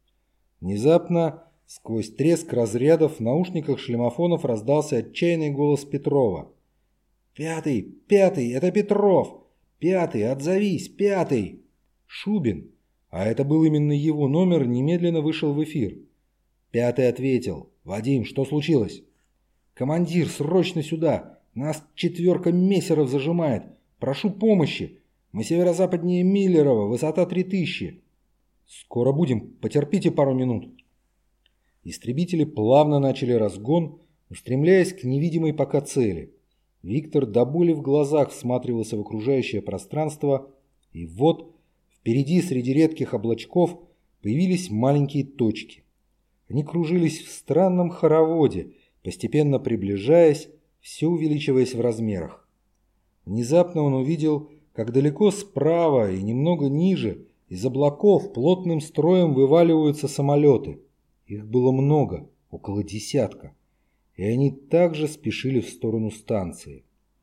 Внезапно, сквозь треск разрядов, в наушниках шлемофонов раздался отчаянный голос Петрова. «Пятый! Пятый! Это Петров! Пятый! Отзовись! Пятый!» Шубин, а это был именно его номер, немедленно вышел в эфир. Пятый ответил. «Вадим, что случилось?» «Командир, срочно сюда! Нас четверка мессеров зажимает! Прошу помощи! Мы северо-западнее Миллерово, высота три тысячи!» «Скоро будем, потерпите пару минут!» Истребители плавно начали разгон, устремляясь к невидимой пока цели. Виктор до боли в глазах всматривался в окружающее пространство, и вот впереди среди редких облачков появились маленькие точки. Они кружились в странном хороводе, постепенно приближаясь, все увеличиваясь в размерах. Внезапно он увидел, как далеко справа и немного ниже из облаков плотным строем вываливаются самолеты. Их было много, около десятка, и они также спешили в сторону станции.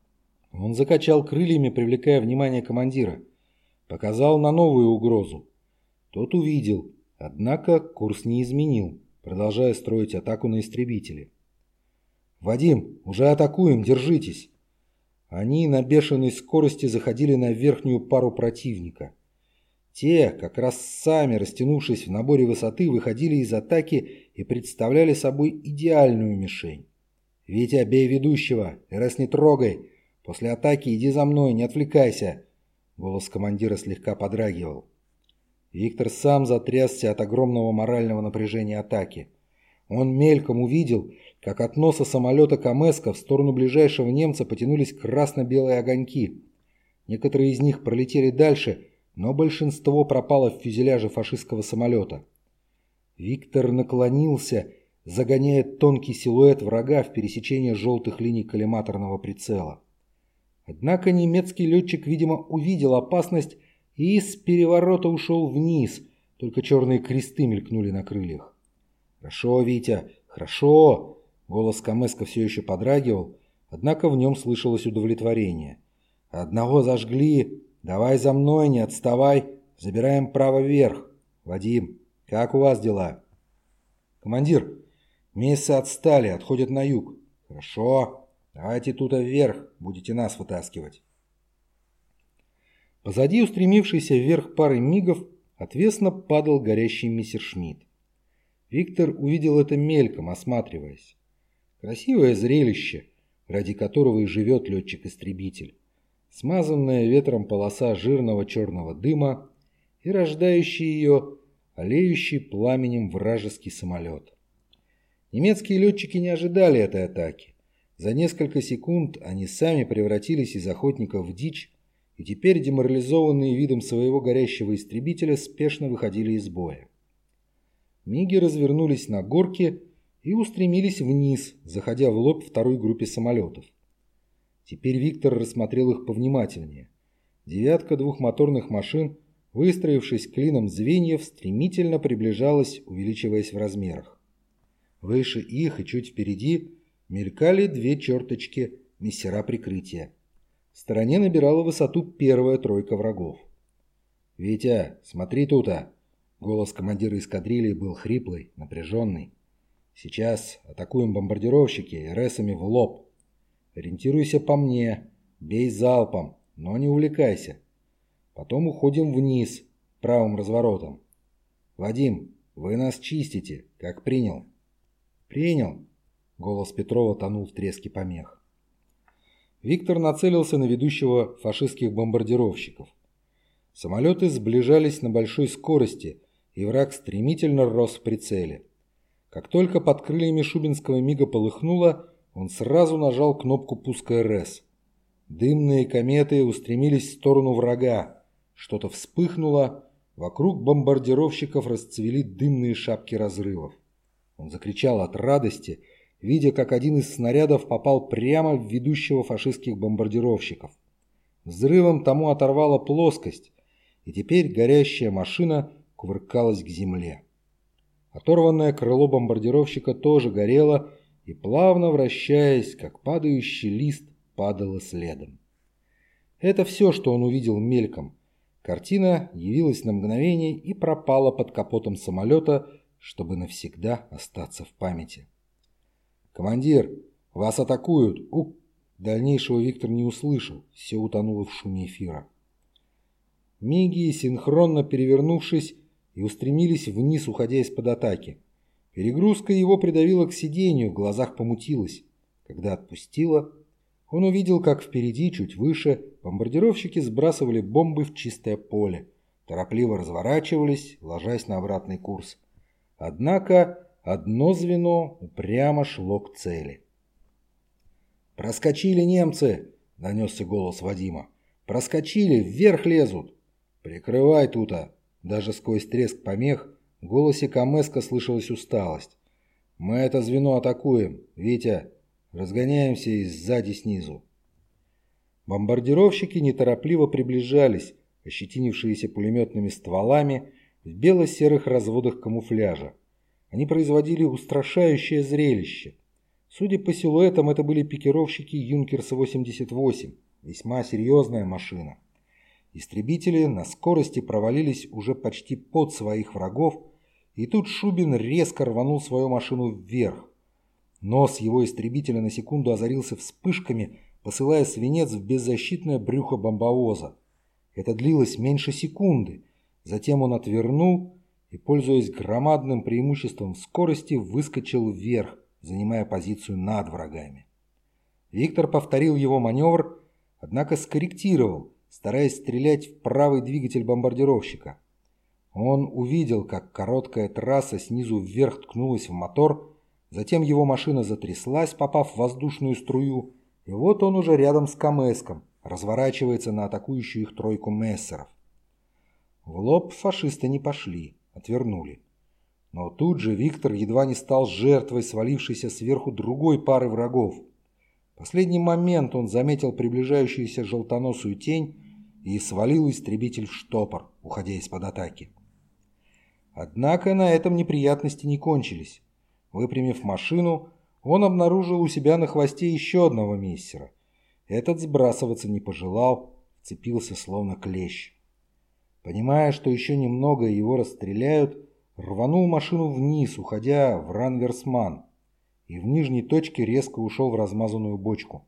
Он закачал крыльями, привлекая внимание командира. Показал на новую угрозу. Тот увидел, однако курс не изменил, продолжая строить атаку на истребители. «Вадим, уже атакуем, держитесь!» Они на бешеной скорости заходили на верхнюю пару противника. Те, как раз сами растянувшись в наборе высоты, выходили из атаки и представляли собой идеальную мишень. «Витя, бей ведущего! РС не трогай! После атаки иди за мной, не отвлекайся!» Голос командира слегка подрагивал. Виктор сам затрясся от огромного морального напряжения атаки. Он мельком увидел, как от носа самолета Камэска в сторону ближайшего немца потянулись красно-белые огоньки. Некоторые из них пролетели дальше, но большинство пропало в фюзеляже фашистского самолета. Виктор наклонился, загоняя тонкий силуэт врага в пересечение желтых линий коллиматорного прицела. Однако немецкий летчик, видимо, увидел опасность и с переворота ушел вниз, только черные кресты мелькнули на крыльях. «Хорошо, Витя, хорошо!» Голос Камэска все еще подрагивал, однако в нем слышалось удовлетворение. «Одного зажгли! Давай за мной, не отставай! Забираем право вверх! Вадим, как у вас дела?» «Командир, месяцы отстали, отходят на юг». «Хорошо, давайте тут вверх, будете нас вытаскивать». Позади устремившейся вверх пары мигов отвесно падал горящий мессершмитт. Виктор увидел это мельком, осматриваясь. Красивое зрелище, ради которого и живет летчик-истребитель. Смазанная ветром полоса жирного черного дыма и рождающий ее, олеющий пламенем вражеский самолет. Немецкие летчики не ожидали этой атаки. За несколько секунд они сами превратились из охотников в дичь, и теперь, деморализованные видом своего горящего истребителя, спешно выходили из боя. Миги развернулись на горке и устремились вниз, заходя в лоб второй группе самолетов. Теперь Виктор рассмотрел их повнимательнее. Девятка двухмоторных машин, выстроившись клином звеньев, стремительно приближалась, увеличиваясь в размерах. Выше их и чуть впереди мелькали две черточки мессера прикрытия. В стороне набирала высоту первая тройка врагов. «Витя, смотри тут-то!» Голос командира эскадрильи был хриплый, напряженный. «Сейчас атакуем бомбардировщики РСами в лоб. Ориентируйся по мне, бей залпом, но не увлекайся. Потом уходим вниз, правым разворотом. Вадим, вы нас чистите, как принял?» «Принял!» Голос Петрова тонул в треске помех. Виктор нацелился на ведущего фашистских бомбардировщиков. Самолеты сближались на большой скорости, и враг стремительно рос в прицеле. Как только под крыльями шубинского мига полыхнуло, он сразу нажал кнопку пуска РС. Дымные кометы устремились в сторону врага. Что-то вспыхнуло, вокруг бомбардировщиков расцвели дымные шапки разрывов. Он закричал от радости, видя, как один из снарядов попал прямо в ведущего фашистских бомбардировщиков. Взрывом тому оторвала плоскость, и теперь горящая машина кувыркалась к земле. Оторванное крыло бомбардировщика тоже горело и, плавно вращаясь, как падающий лист, падало следом. Это все, что он увидел мельком. Картина явилась на мгновение и пропала под капотом самолета, чтобы навсегда остаться в памяти. «Командир, вас атакуют!» У... Дальнейшего Виктор не услышал, все утонуло в шуме эфира. Миги, синхронно перевернувшись, и устремились вниз, уходя из-под атаки. Перегрузка его придавила к сиденью, в глазах помутилась. Когда отпустила, он увидел, как впереди, чуть выше, бомбардировщики сбрасывали бомбы в чистое поле, торопливо разворачивались, ложась на обратный курс. Однако одно звено упрямо шло к цели. «Проскочили немцы!» — донесся голос Вадима. «Проскочили! Вверх лезут!» «Прикрывай тута!» Даже сквозь треск помех в голосе Камэска слышалась усталость. «Мы это звено атакуем. Витя, разгоняемся и сзади снизу». Бомбардировщики неторопливо приближались, ощетинившиеся пулеметными стволами в бело-серых разводах камуфляжа. Они производили устрашающее зрелище. Судя по силуэтам, это были пикировщики Юнкерс восемьдесят восемь, весьма серьезная машина. Истребители на скорости провалились уже почти под своих врагов, и тут Шубин резко рванул свою машину вверх. Нос его истребителя на секунду озарился вспышками, посылая свинец в беззащитное брюхо бомбовоза. Это длилось меньше секунды. Затем он отвернул и, пользуясь громадным преимуществом в скорости, выскочил вверх, занимая позицию над врагами. Виктор повторил его маневр, однако скорректировал, стараясь стрелять в правый двигатель бомбардировщика. Он увидел, как короткая трасса снизу вверх ткнулась в мотор, затем его машина затряслась, попав в воздушную струю, и вот он уже рядом с Камэском, разворачивается на атакующую их тройку мессеров. В лоб фашисты не пошли, отвернули. Но тут же Виктор едва не стал жертвой свалившейся сверху другой пары врагов. В последний момент он заметил приближающуюся желтоносую тень и свалил истребитель в штопор, уходя из-под атаки. Однако на этом неприятности не кончились. Выпрямив машину, он обнаружил у себя на хвосте еще одного мессера. Этот сбрасываться не пожелал, вцепился словно клещ. Понимая, что еще немного его расстреляют, рванул машину вниз, уходя в Ранверсман, и в нижней точке резко ушел в размазанную бочку.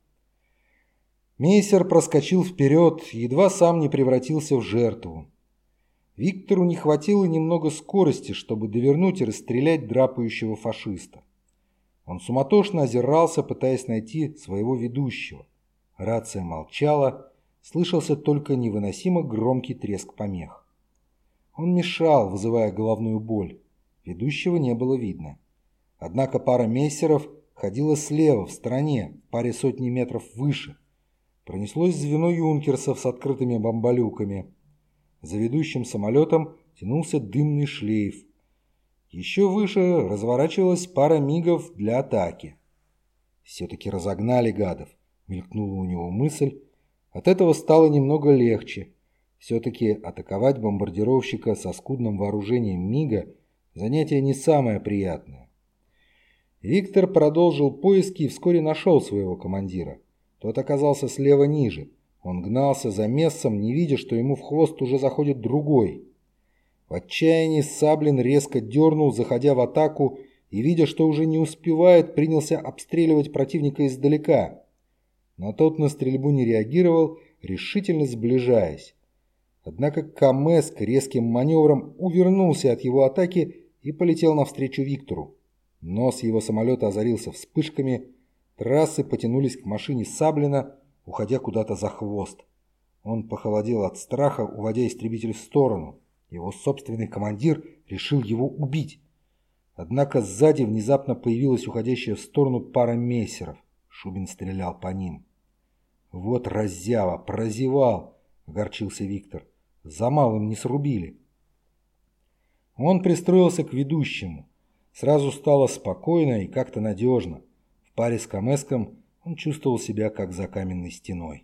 Мессер проскочил вперед, едва сам не превратился в жертву. Виктору не хватило немного скорости, чтобы довернуть и расстрелять драпающего фашиста. Он суматошно озирался, пытаясь найти своего ведущего. Рация молчала, слышался только невыносимо громкий треск помех. Он мешал, вызывая головную боль. Ведущего не было видно. Однако пара мессеров ходила слева, в стороне, в паре сотни метров выше. Пронеслось звено юнкерсов с открытыми бомболюками. За ведущим самолетом тянулся дымный шлейф. Еще выше разворачивалась пара мигов для атаки. «Все-таки разогнали гадов», — мелькнула у него мысль. От этого стало немного легче. Все-таки атаковать бомбардировщика со скудным вооружением мига — занятие не самое приятное. Виктор продолжил поиски и вскоре нашел своего командира. Тот оказался слева ниже. Он гнался за Мессом, не видя, что ему в хвост уже заходит другой. В отчаянии Саблин резко дернул, заходя в атаку, и, видя, что уже не успевает, принялся обстреливать противника издалека. Но тот на стрельбу не реагировал, решительно сближаясь. Однако Камэск резким маневром увернулся от его атаки и полетел навстречу Виктору. Нос его самолета озарился вспышками, трассы потянулись к машине Саблина, уходя куда-то за хвост. Он похолодел от страха, уводя истребитель в сторону. Его собственный командир решил его убить. Однако сзади внезапно появилась уходящая в сторону пара мессеров. Шубин стрелял по ним. «Вот раззява, прозевал!» — огорчился Виктор. «За малым не срубили». Он пристроился к ведущему. Сразу стало спокойно и как-то надежно. В паре с Камэском он чувствовал себя как за каменной стеной.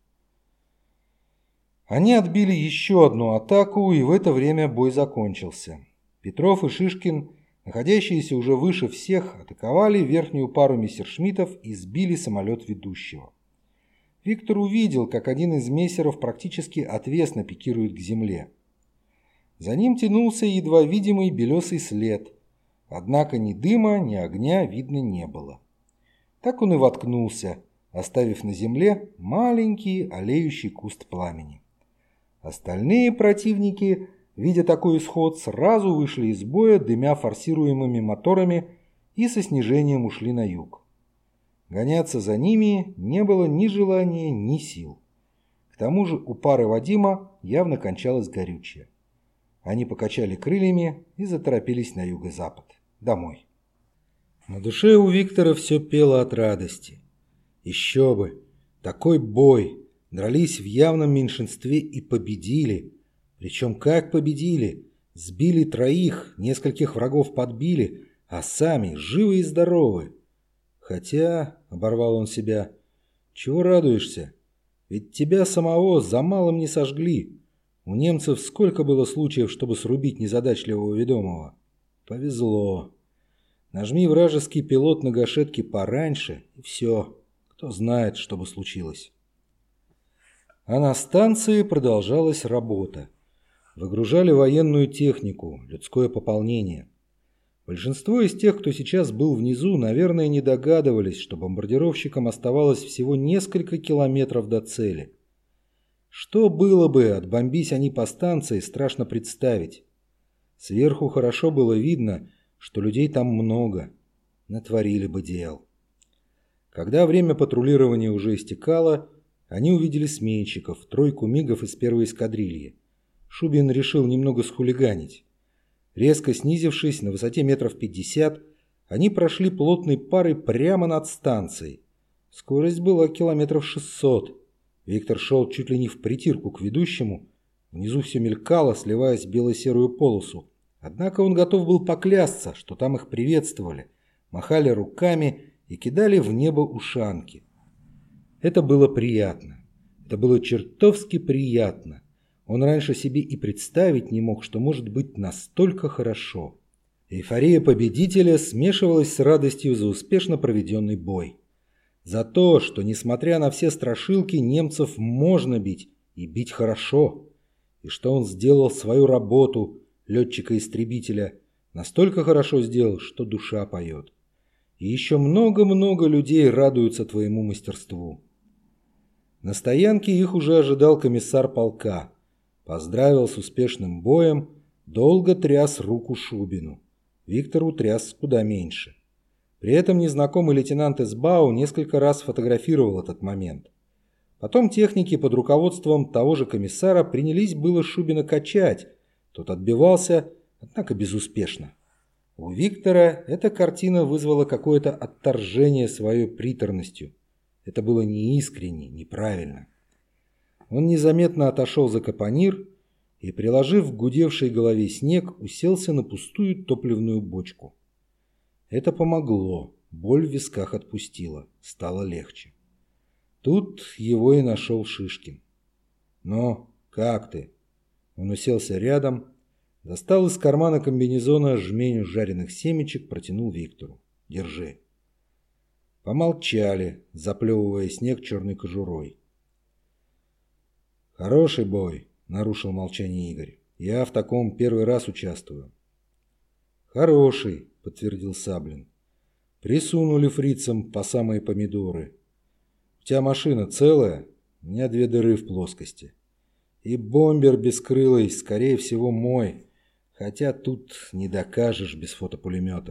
Они отбили еще одну атаку, и в это время бой закончился. Петров и Шишкин, находящиеся уже выше всех, атаковали верхнюю пару мессершмиттов и сбили самолет ведущего. Виктор увидел, как один из мессеров практически отвесно пикирует к земле. За ним тянулся едва видимый белесый след, однако ни дыма, ни огня видно не было. Так он и воткнулся, оставив на земле маленький олеющий куст пламени. Остальные противники, видя такой исход, сразу вышли из боя, дымя форсируемыми моторами, и со снижением ушли на юг. Гоняться за ними не было ни желания, ни сил. К тому же у пары Вадима явно кончалось горючее. Они покачали крыльями и заторопились на юго-запад, домой. На душе у Виктора все пело от радости. Еще бы! Такой бой! Дрались в явном меньшинстве и победили. Причем как победили? Сбили троих, нескольких врагов подбили, а сами живы и здоровы. Хотя, оборвал он себя, чего радуешься? Ведь тебя самого за малым не сожгли. У немцев сколько было случаев, чтобы срубить незадачливого ведомого? Повезло. Нажми вражеский пилот на гашетке пораньше, и все. Кто знает, что бы случилось. А на станции продолжалась работа. Выгружали военную технику, людское пополнение. Большинство из тех, кто сейчас был внизу, наверное, не догадывались, что бомбардировщикам оставалось всего несколько километров до цели. Что было бы, отбомбись они по станции, страшно представить. Сверху хорошо было видно, что людей там много. Натворили бы дел. Когда время патрулирования уже истекало, они увидели сменщиков, тройку мигов из первой эскадрильи. Шубин решил немного схулиганить. Резко снизившись на высоте метров пятьдесят, они прошли плотной парой прямо над станцией. Скорость была километров шестьсот. Виктор шел чуть ли не впритирку к ведущему. Внизу все мелькало, сливаясь в бело-серую полосу. Однако он готов был поклясться, что там их приветствовали, махали руками и кидали в небо ушанки. Это было приятно. Это было чертовски приятно. Он раньше себе и представить не мог, что может быть настолько хорошо. Эйфория победителя смешивалась с радостью за успешно проведенный бой. За то, что, несмотря на все страшилки, немцев можно бить, и бить хорошо. И что он сделал свою работу, летчика-истребителя, настолько хорошо сделал, что душа поет. И еще много-много людей радуются твоему мастерству. На стоянке их уже ожидал комиссар полка. Поздравил с успешным боем, долго тряс руку Шубину. Виктору тряс куда меньше. При этом незнакомый лейтенант СБАУ несколько раз фотографировал этот момент. Потом техники под руководством того же комиссара принялись было Шубина качать. Тот отбивался, однако безуспешно. У Виктора эта картина вызвала какое-то отторжение своей приторностью. Это было неискренне, неправильно. Он незаметно отошел за капонир и, приложив к гудевшей голове снег, уселся на пустую топливную бочку. Это помогло, боль в висках отпустила, стало легче. Тут его и нашел Шишкин. «Ну, как ты?» Он уселся рядом, достал из кармана комбинезона жменю жареных семечек, протянул Виктору. «Держи». Помолчали, заплевывая снег черной кожурой. «Хороший бой», — нарушил молчание Игорь. «Я в таком первый раз участвую». «Хороший», — подтвердил Саблин. «Присунули фрицам по самые помидоры. У тебя машина целая? У меня две дыры в плоскости. И бомбер бескрылый, скорее всего, мой. Хотя тут не докажешь без фотопулемета.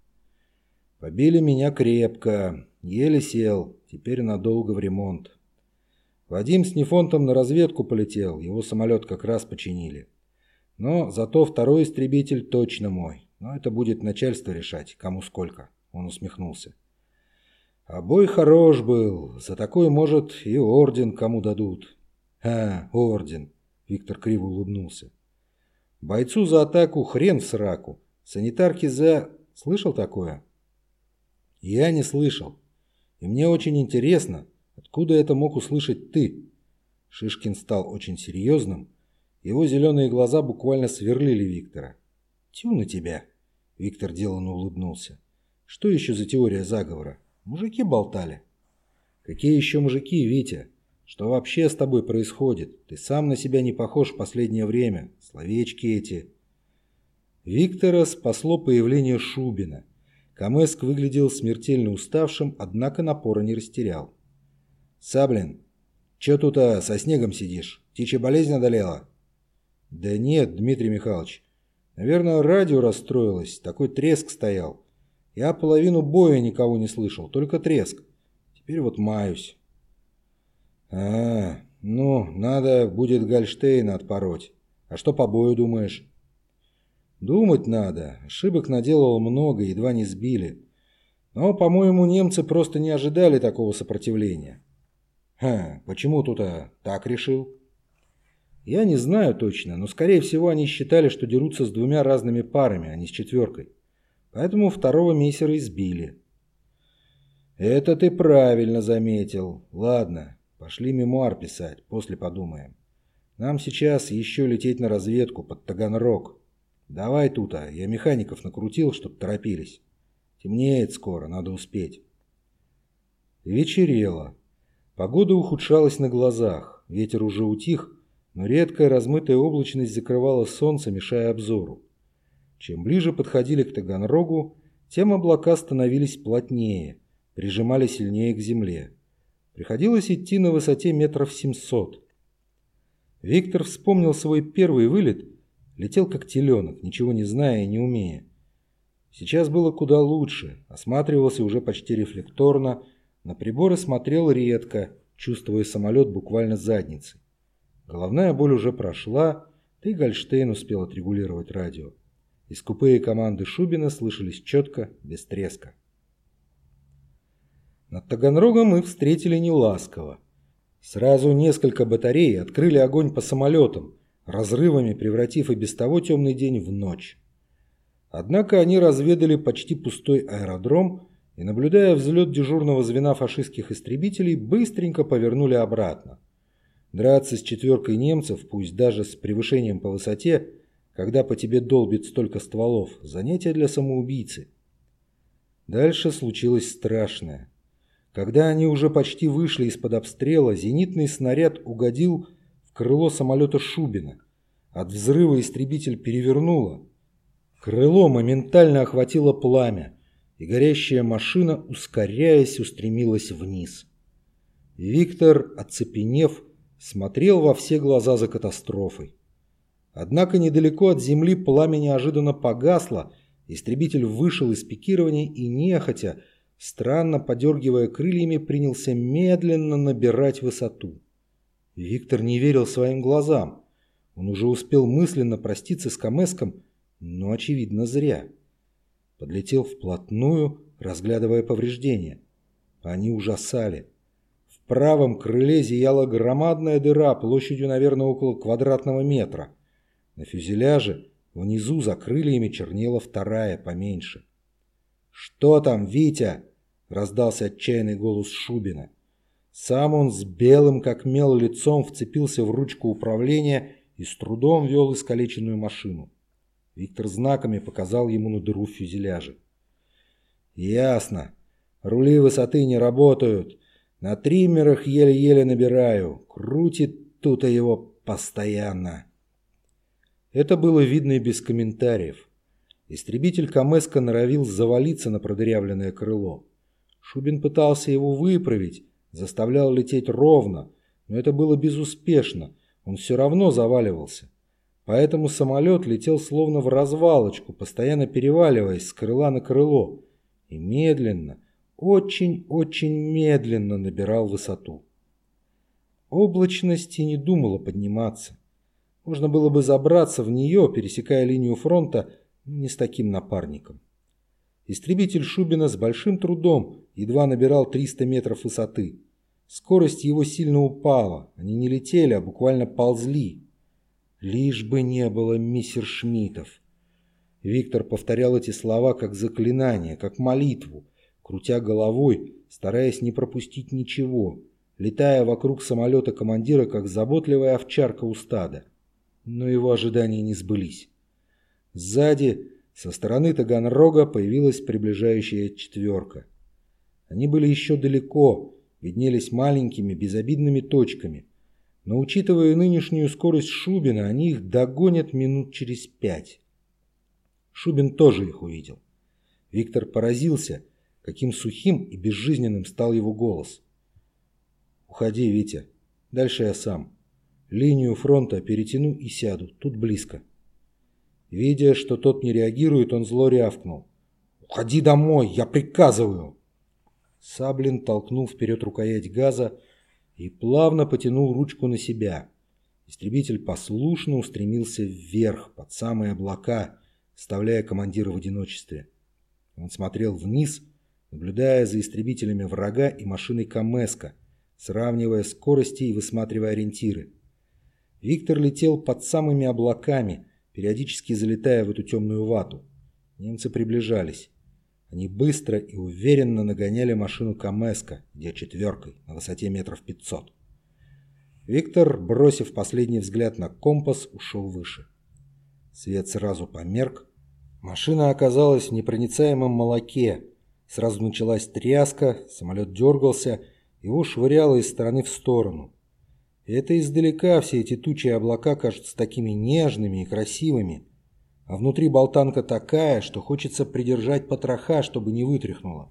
Побили меня крепко, еле сел, теперь надолго в ремонт. Вадим с Нефонтом на разведку полетел, его самолет как раз починили. Но зато второй истребитель точно мой. Но это будет начальство решать, кому сколько. Он усмехнулся. А бой хорош был. За такой, может, и орден кому дадут. А, орден. Виктор криво улыбнулся. Бойцу за атаку хрен в сраку. Санитарки за... Слышал такое? Я не слышал. И мне очень интересно, откуда это мог услышать ты? Шишкин стал очень серьезным. Его зеленые глаза буквально сверлили Виктора. Тю на тебя. Виктор деланно улыбнулся. Что еще за теория заговора? Мужики болтали. Какие еще мужики, Витя? Что вообще с тобой происходит? Ты сам на себя не похож в последнее время. Словечки эти. Виктора спасло появление Шубина. Камэск выглядел смертельно уставшим, однако напора не растерял. «Саблин, че тут а, со снегом сидишь? Птичья болезнь одолела?» «Да нет, Дмитрий Михайлович. Наверное, радио расстроилось. Такой треск стоял. Я половину боя никого не слышал, только треск. Теперь вот маюсь». «А, ну, надо будет Гольштейна отпороть. А что по бою думаешь?» «Думать надо. Ошибок наделал много, едва не сбили. Но, по-моему, немцы просто не ожидали такого сопротивления». «Ха, почему тут а, так решил?» «Я не знаю точно, но, скорее всего, они считали, что дерутся с двумя разными парами, а не с четверкой. Поэтому второго мессера избили». «Это ты правильно заметил. Ладно, пошли мемуар писать, после подумаем. Нам сейчас еще лететь на разведку под Таганрог. Давай тут, а я механиков накрутил, чтоб торопились. Темнеет скоро, надо успеть». Вечерело. Погода ухудшалась на глазах, ветер уже утих, но редкая размытая облачность закрывала солнце, мешая обзору. Чем ближе подходили к Таганрогу, тем облака становились плотнее, прижимали сильнее к земле. Приходилось идти на высоте метров семьсот. Виктор вспомнил свой первый вылет, летел как теленок, ничего не зная и не умея. Сейчас было куда лучше, осматривался уже почти рефлекторно, на приборы смотрел редко, чувствуя самолет буквально задницей. Головная боль уже прошла, да и Гольштейн успел отрегулировать радио. И скупые команды Шубина слышались четко, без треска. Над Таганрогом их встретили неласково. Сразу несколько батарей открыли огонь по самолетам, разрывами превратив и без того темный день в ночь. Однако они разведали почти пустой аэродром и, наблюдая взлет дежурного звена фашистских истребителей, быстренько повернули обратно. Драться с четверкой немцев, пусть даже с превышением по высоте, когда по тебе долбит столько стволов, занятие для самоубийцы. Дальше случилось страшное. Когда они уже почти вышли из-под обстрела, зенитный снаряд угодил в крыло самолета Шубина. От взрыва истребитель перевернуло. Крыло моментально охватило пламя, и горящая машина, ускоряясь, устремилась вниз. Виктор, оцепенев, смотрел во все глаза за катастрофой. Однако недалеко от земли пламя неожиданно погасло, истребитель вышел из пикирования и нехотя, странно подергивая крыльями, принялся медленно набирать высоту. Виктор не верил своим глазам. Он уже успел мысленно проститься с Камэском, но, очевидно, зря. Подлетел вплотную, разглядывая повреждения. Они ужасали. В правом крыле зияла громадная дыра площадью, наверное, около квадратного метра. На фюзеляже внизу за крыльями чернела вторая, поменьше. «Что там, Витя?» — раздался отчаянный голос Шубина. Сам он с белым, как мел, лицом вцепился в ручку управления и с трудом вел искалеченную машину. Виктор знаками показал ему на дыру в фюзеляже. «Ясно. Рули высоты не работают. На триммерах еле-еле набираю. Крутит тут его постоянно». Это было видно и без комментариев. Истребитель Камэска норовил завалиться на продырявленное крыло. Шубин пытался его выправить, заставлял лететь ровно, но это было безуспешно, он все равно заваливался. Поэтому самолет летел словно в развалочку, постоянно переваливаясь с крыла на крыло, и медленно, очень-очень медленно набирал высоту. Облачность и не думала подниматься. Можно было бы забраться в нее, пересекая линию фронта, но не с таким напарником. Истребитель Шубина с большим трудом едва набирал триста метров высоты. Скорость его сильно упала, они не летели, а буквально ползли. Лишь бы не было мессершмиттов. Виктор повторял эти слова как заклинание, как молитву, крутя головой, стараясь не пропустить ничего, летая вокруг самолета командира, как заботливая овчарка у стада. Но его ожидания не сбылись. Сзади, со стороны Таганрога, появилась приближающая четверка. Они были еще далеко, виднелись маленькими безобидными точками, но, учитывая нынешнюю скорость Шубина, они их догонят минут через пять. Шубин тоже их увидел. Виктор поразился, каким сухим и безжизненным стал его голос. «Уходи, Витя, дальше я сам. Линию фронта перетяну и сяду, тут близко». Видя, что тот не реагирует, он зло рявкнул. «Уходи домой, я приказываю!» Саблин толкнул вперед рукоять газа и плавно потянул ручку на себя. Истребитель послушно устремился вверх, под самые облака, оставляя командира в одиночестве. Он смотрел вниз, наблюдая за истребителями врага и машиной Камэска, сравнивая скорости и высматривая ориентиры. Виктор летел под самыми облаками, периодически залетая в эту темную вату. Немцы приближались. Они быстро и уверенно нагоняли машину Камэска, где четверкой, на высоте метров пятьсот. Виктор, бросив последний взгляд на компас, ушел выше. Свет сразу померк. Машина оказалась в непроницаемом молоке. Сразу началась тряска, самолет дергался, его швыряло из стороны в сторону. И это издалека все эти тучи и облака кажутся такими нежными и красивыми. а внутри болтанка такая, что хочется придержать потроха, чтобы не вытряхнуло.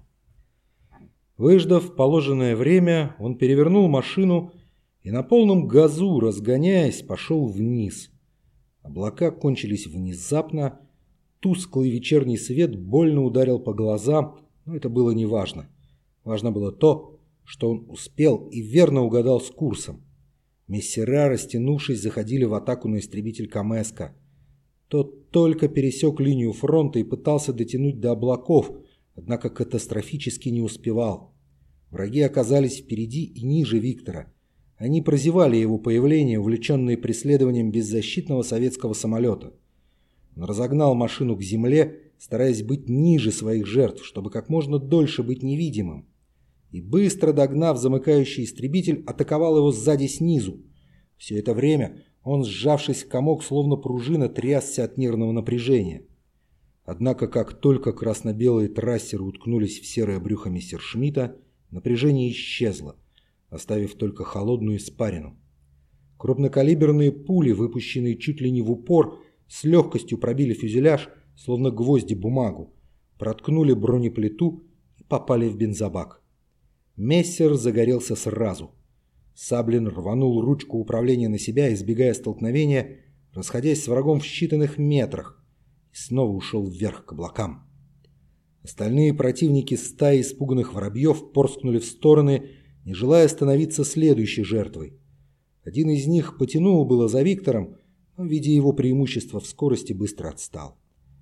Выждав положенное время, он перевернул машину и на полном газу, разгоняясь, пошел вниз. Облака кончились внезапно, тусклый вечерний свет больно ударил по глазам, но это было не важно. Важно было то, что он успел и верно угадал с курсом. Мессера, растянувшись, заходили в атаку на истребитель Камэска. Тот только пересек линию фронта и пытался дотянуть до облаков, однако катастрофически не успевал. Враги оказались впереди и ниже Виктора. Они прозевали его появление, увлеченные преследованием беззащитного советского самолета. Он разогнал машину к земле, стараясь быть ниже своих жертв, чтобы как можно дольше быть невидимым. И быстро догнав замыкающий истребитель, атаковал его сзади снизу. Все это время он, сжавшись в комок, словно пружина, трясся от нервного напряжения. Однако, как только красно-белые трассеры уткнулись в серое брюхо мессершмитта, напряжение исчезло, оставив только холодную испарину. Крупнокалиберные пули, выпущенные чуть ли не в упор, с легкостью пробили фюзеляж, словно гвозди бумагу, проткнули бронеплиту и попали в бензобак. Мессер загорелся сразу. Саблин рванул ручку управления на себя, избегая столкновения, расходясь с врагом в считанных метрах, и снова ушел вверх к облакам. Остальные противники стаи испуганных воробьев порскнули в стороны, не желая становиться следующей жертвой. Один из них потянул было за Виктором, но, видя его преимущество в скорости, быстро отстал.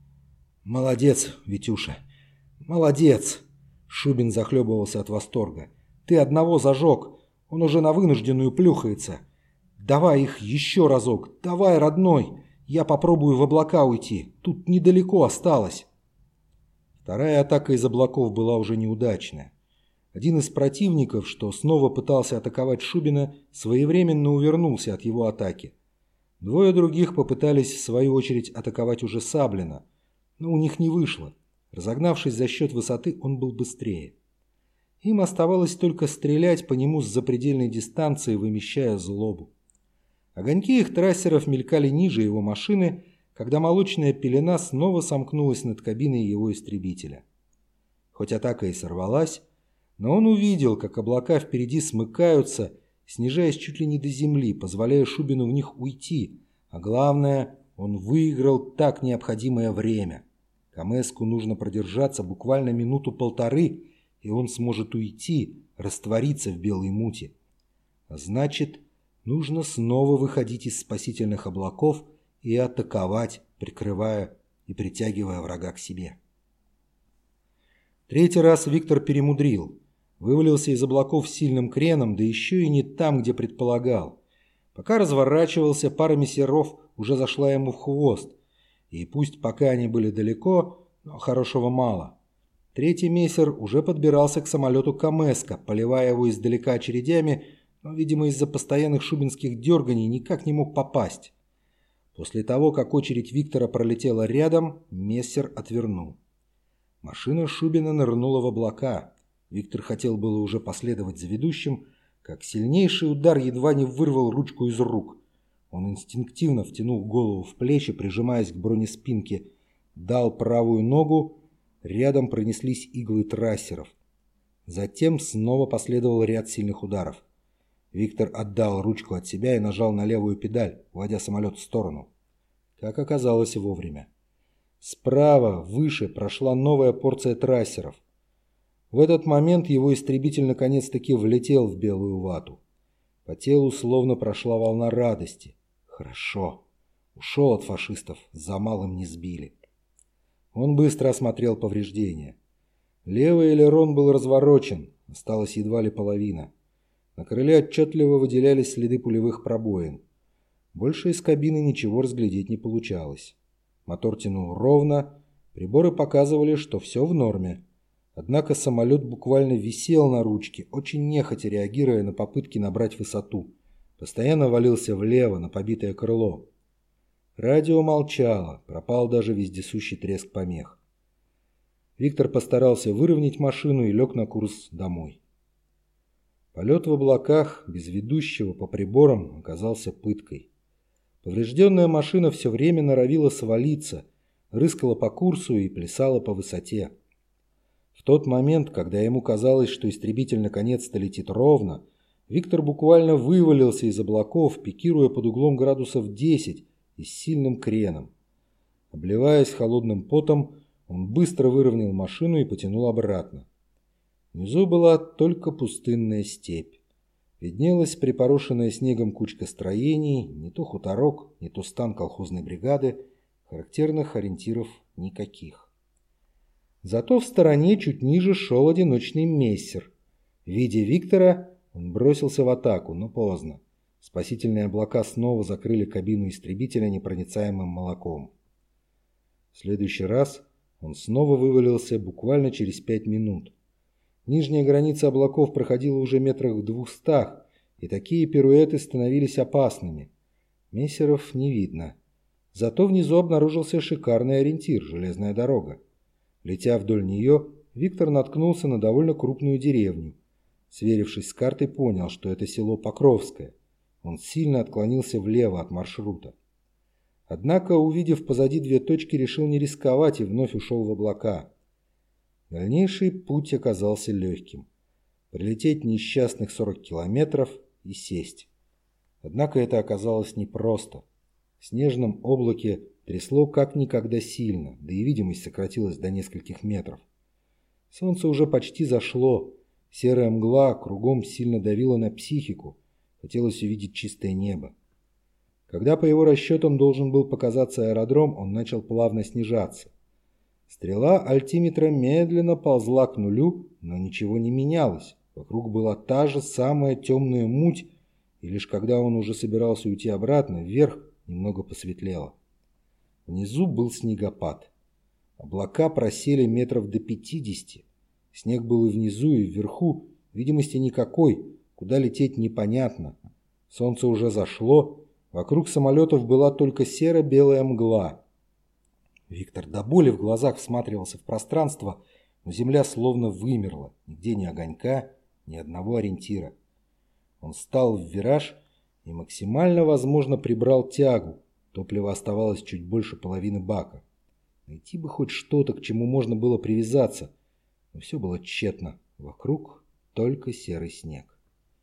«Молодец, Витюша, молодец!» Шубин захлебывался от восторга. «Ты одного зажег, он уже на вынужденную плюхается. Давай их еще разок, давай, родной, я попробую в облака уйти, тут недалеко осталось». Вторая атака из облаков была уже неудачная. Один из противников, что снова пытался атаковать Шубина, своевременно увернулся от его атаки. Двое других попытались, в свою очередь, атаковать уже Саблина, но у них не вышло. Разогнавшись за счет высоты, он был быстрее. Им оставалось только стрелять по нему с запредельной дистанции, вымещая злобу. Огоньки их трассеров мелькали ниже его машины, когда молочная пелена снова сомкнулась над кабиной его истребителя. Хоть атака и сорвалась, но он увидел, как облака впереди смыкаются, снижаясь чуть ли не до земли, позволяя Шубину в них уйти, а главное, он выиграл так необходимое время. Камэску нужно продержаться буквально минуту-полторы, и он сможет уйти, раствориться в белой мути. А значит, нужно снова выходить из спасительных облаков и атаковать, прикрывая и притягивая врага к себе. Третий раз Виктор перемудрил. Вывалился из облаков с сильным креном, да еще и не там, где предполагал. Пока разворачивался, пара мессеров уже зашла ему в хвост. И пусть пока они были далеко, но хорошего мало. Третий мессер уже подбирался к самолету Камэска, поливая его издалека очередями, но, видимо, из-за постоянных шубинских дерганий никак не мог попасть. После того, как очередь Виктора пролетела рядом, мессер отвернул. Машина Шубина нырнула в облака. Виктор хотел было уже последовать за ведущим, как сильнейший удар едва не вырвал ручку из рук. Он инстинктивно втянул голову в плечи, прижимаясь к бронеспинке, дал правую ногу, рядом пронеслись иглы трассеров. Затем снова последовал ряд сильных ударов. Виктор отдал ручку от себя и нажал на левую педаль, уводя самолет в сторону. Как оказалось, вовремя. Справа, выше, прошла новая порция трассеров. В этот момент его истребитель наконец-таки влетел в белую вату. По телу словно прошла волна радости. Хорошо. Ушел от фашистов, за малым не сбили. Он быстро осмотрел повреждения. Левый элерон был разворочен, осталась едва ли половина. На крыле отчетливо выделялись следы пулевых пробоин. Больше из кабины ничего разглядеть не получалось. Мотор тянул ровно, приборы показывали, что все в норме. Однако самолет буквально висел на ручке, очень нехотя реагируя на попытки набрать высоту. Постоянно валился влево на побитое крыло. Радио молчало, пропал даже вездесущий треск помех. Виктор постарался выровнять машину и лег на курс домой. Полет в облаках, без ведущего по приборам, оказался пыткой. Поврежденная машина все время норовила свалиться, рыскала по курсу и плясала по высоте. В тот момент, когда ему казалось, что истребитель наконец-то летит ровно, Виктор буквально вывалился из облаков, пикируя под углом градусов десять и с сильным креном. Обливаясь холодным потом, он быстро выровнял машину и потянул обратно. Внизу была только пустынная степь. Виднелась припорошенная снегом кучка строений, не то хуторок, не то стан колхозной бригады, характерных ориентиров никаких. Зато в стороне чуть ниже шел одиночный мессер. Видя Виктора, он бросился в атаку, но поздно. Спасительные облака снова закрыли кабину истребителя непроницаемым молоком. В следующий раз он снова вывалился буквально через пять минут. Нижняя граница облаков проходила уже метрах в двухстах, и такие пируэты становились опасными. Мессеров не видно. Зато внизу обнаружился шикарный ориентир – железная дорога. Летя вдоль нее, Виктор наткнулся на довольно крупную деревню. Сверившись с картой, понял, что это село Покровское. Он сильно отклонился влево от маршрута. Однако, увидев позади две точки, решил не рисковать и вновь ушел в облака. Дальнейший путь оказался легким. Пролететь несчастных сорок километров и сесть. Однако это оказалось непросто. В снежном облаке трясло как никогда сильно, да и видимость сократилась до нескольких метров. Солнце уже почти зашло. Серая мгла кругом сильно давила на психику. Хотелось увидеть чистое небо. Когда по его расчетам должен был показаться аэродром, он начал плавно снижаться. Стрела альтиметра медленно ползла к нулю, но ничего не менялось. Вокруг была та же самая темная муть, и лишь когда он уже собирался уйти обратно, вверх немного посветлело. Внизу был снегопад. Облака просели метров до пятидесяти. Снег был и внизу, и вверху. Видимости никакой. Куда лететь непонятно. Солнце уже зашло. Вокруг самолетов была только серо-белая мгла. Виктор до боли в глазах всматривался в пространство, но земля словно вымерла. Нигде ни огонька, ни одного ориентира. Он встал в вираж и максимально возможно прибрал тягу. Топлива оставалось чуть больше половины бака. Найти бы хоть что-то, к чему можно было привязаться. Но все было тщетно. Вокруг только серый снег.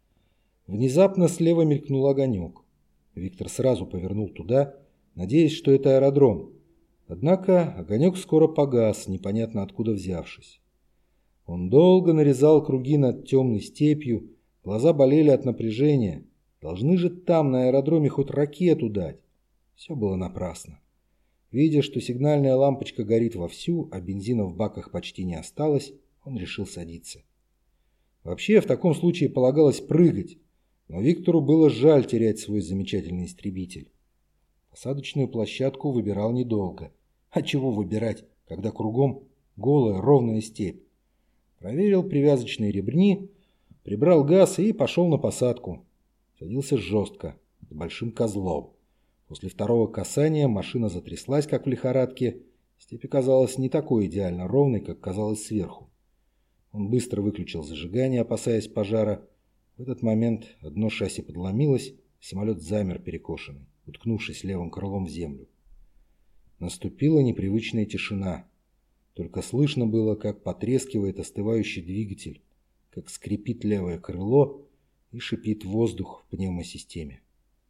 Внезапно слева мелькнул огонек. Виктор сразу повернул туда, надеясь, что это аэродром. Однако огонек скоро погас, непонятно откуда взявшись. Он долго нарезал круги над темной степью, глаза болели от напряжения. Должны же там на аэродроме хоть ракету дать. Все было напрасно. Видя, что сигнальная лампочка горит вовсю, а бензина в баках почти не осталось, он решил садиться. Вообще, в таком случае полагалось прыгать, но Виктору было жаль терять свой замечательный истребитель. Посадочную площадку выбирал недолго. А чего выбирать, когда кругом голая ровная степь? Проверил привязочные ремни, прибрал газ и пошел на посадку. Садился жестко, с большим козлом. После второго касания машина затряслась, как в лихорадке. Степь оказалась не такой идеально ровной, как казалось сверху. Он быстро выключил зажигание, опасаясь пожара. В этот момент одно шасси подломилось, самолет замер перекошенный, уткнувшись левым крылом в землю. Наступила непривычная тишина. Только слышно было, как потрескивает остывающий двигатель, как скрипит левое крыло и шипит воздух в пневмосистеме.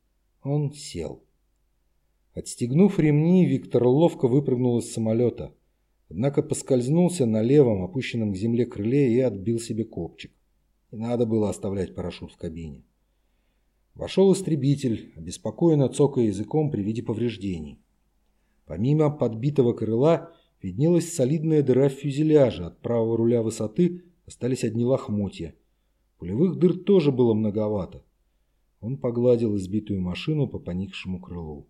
Он сел. Отстегнув ремни, Виктор ловко выпрыгнул из самолета, однако поскользнулся на левом, опущенном к земле крыле и отбил себе копчик. Не надо было оставлять парашют в кабине. Вошел истребитель, обеспокоенно цокая языком при виде повреждений. Помимо подбитого крыла виднелась солидная дыра в фюзеляже, от правого руля высоты остались одни лохмотья. Пулевых дыр тоже было многовато. Он погладил избитую машину по поникшему крылу.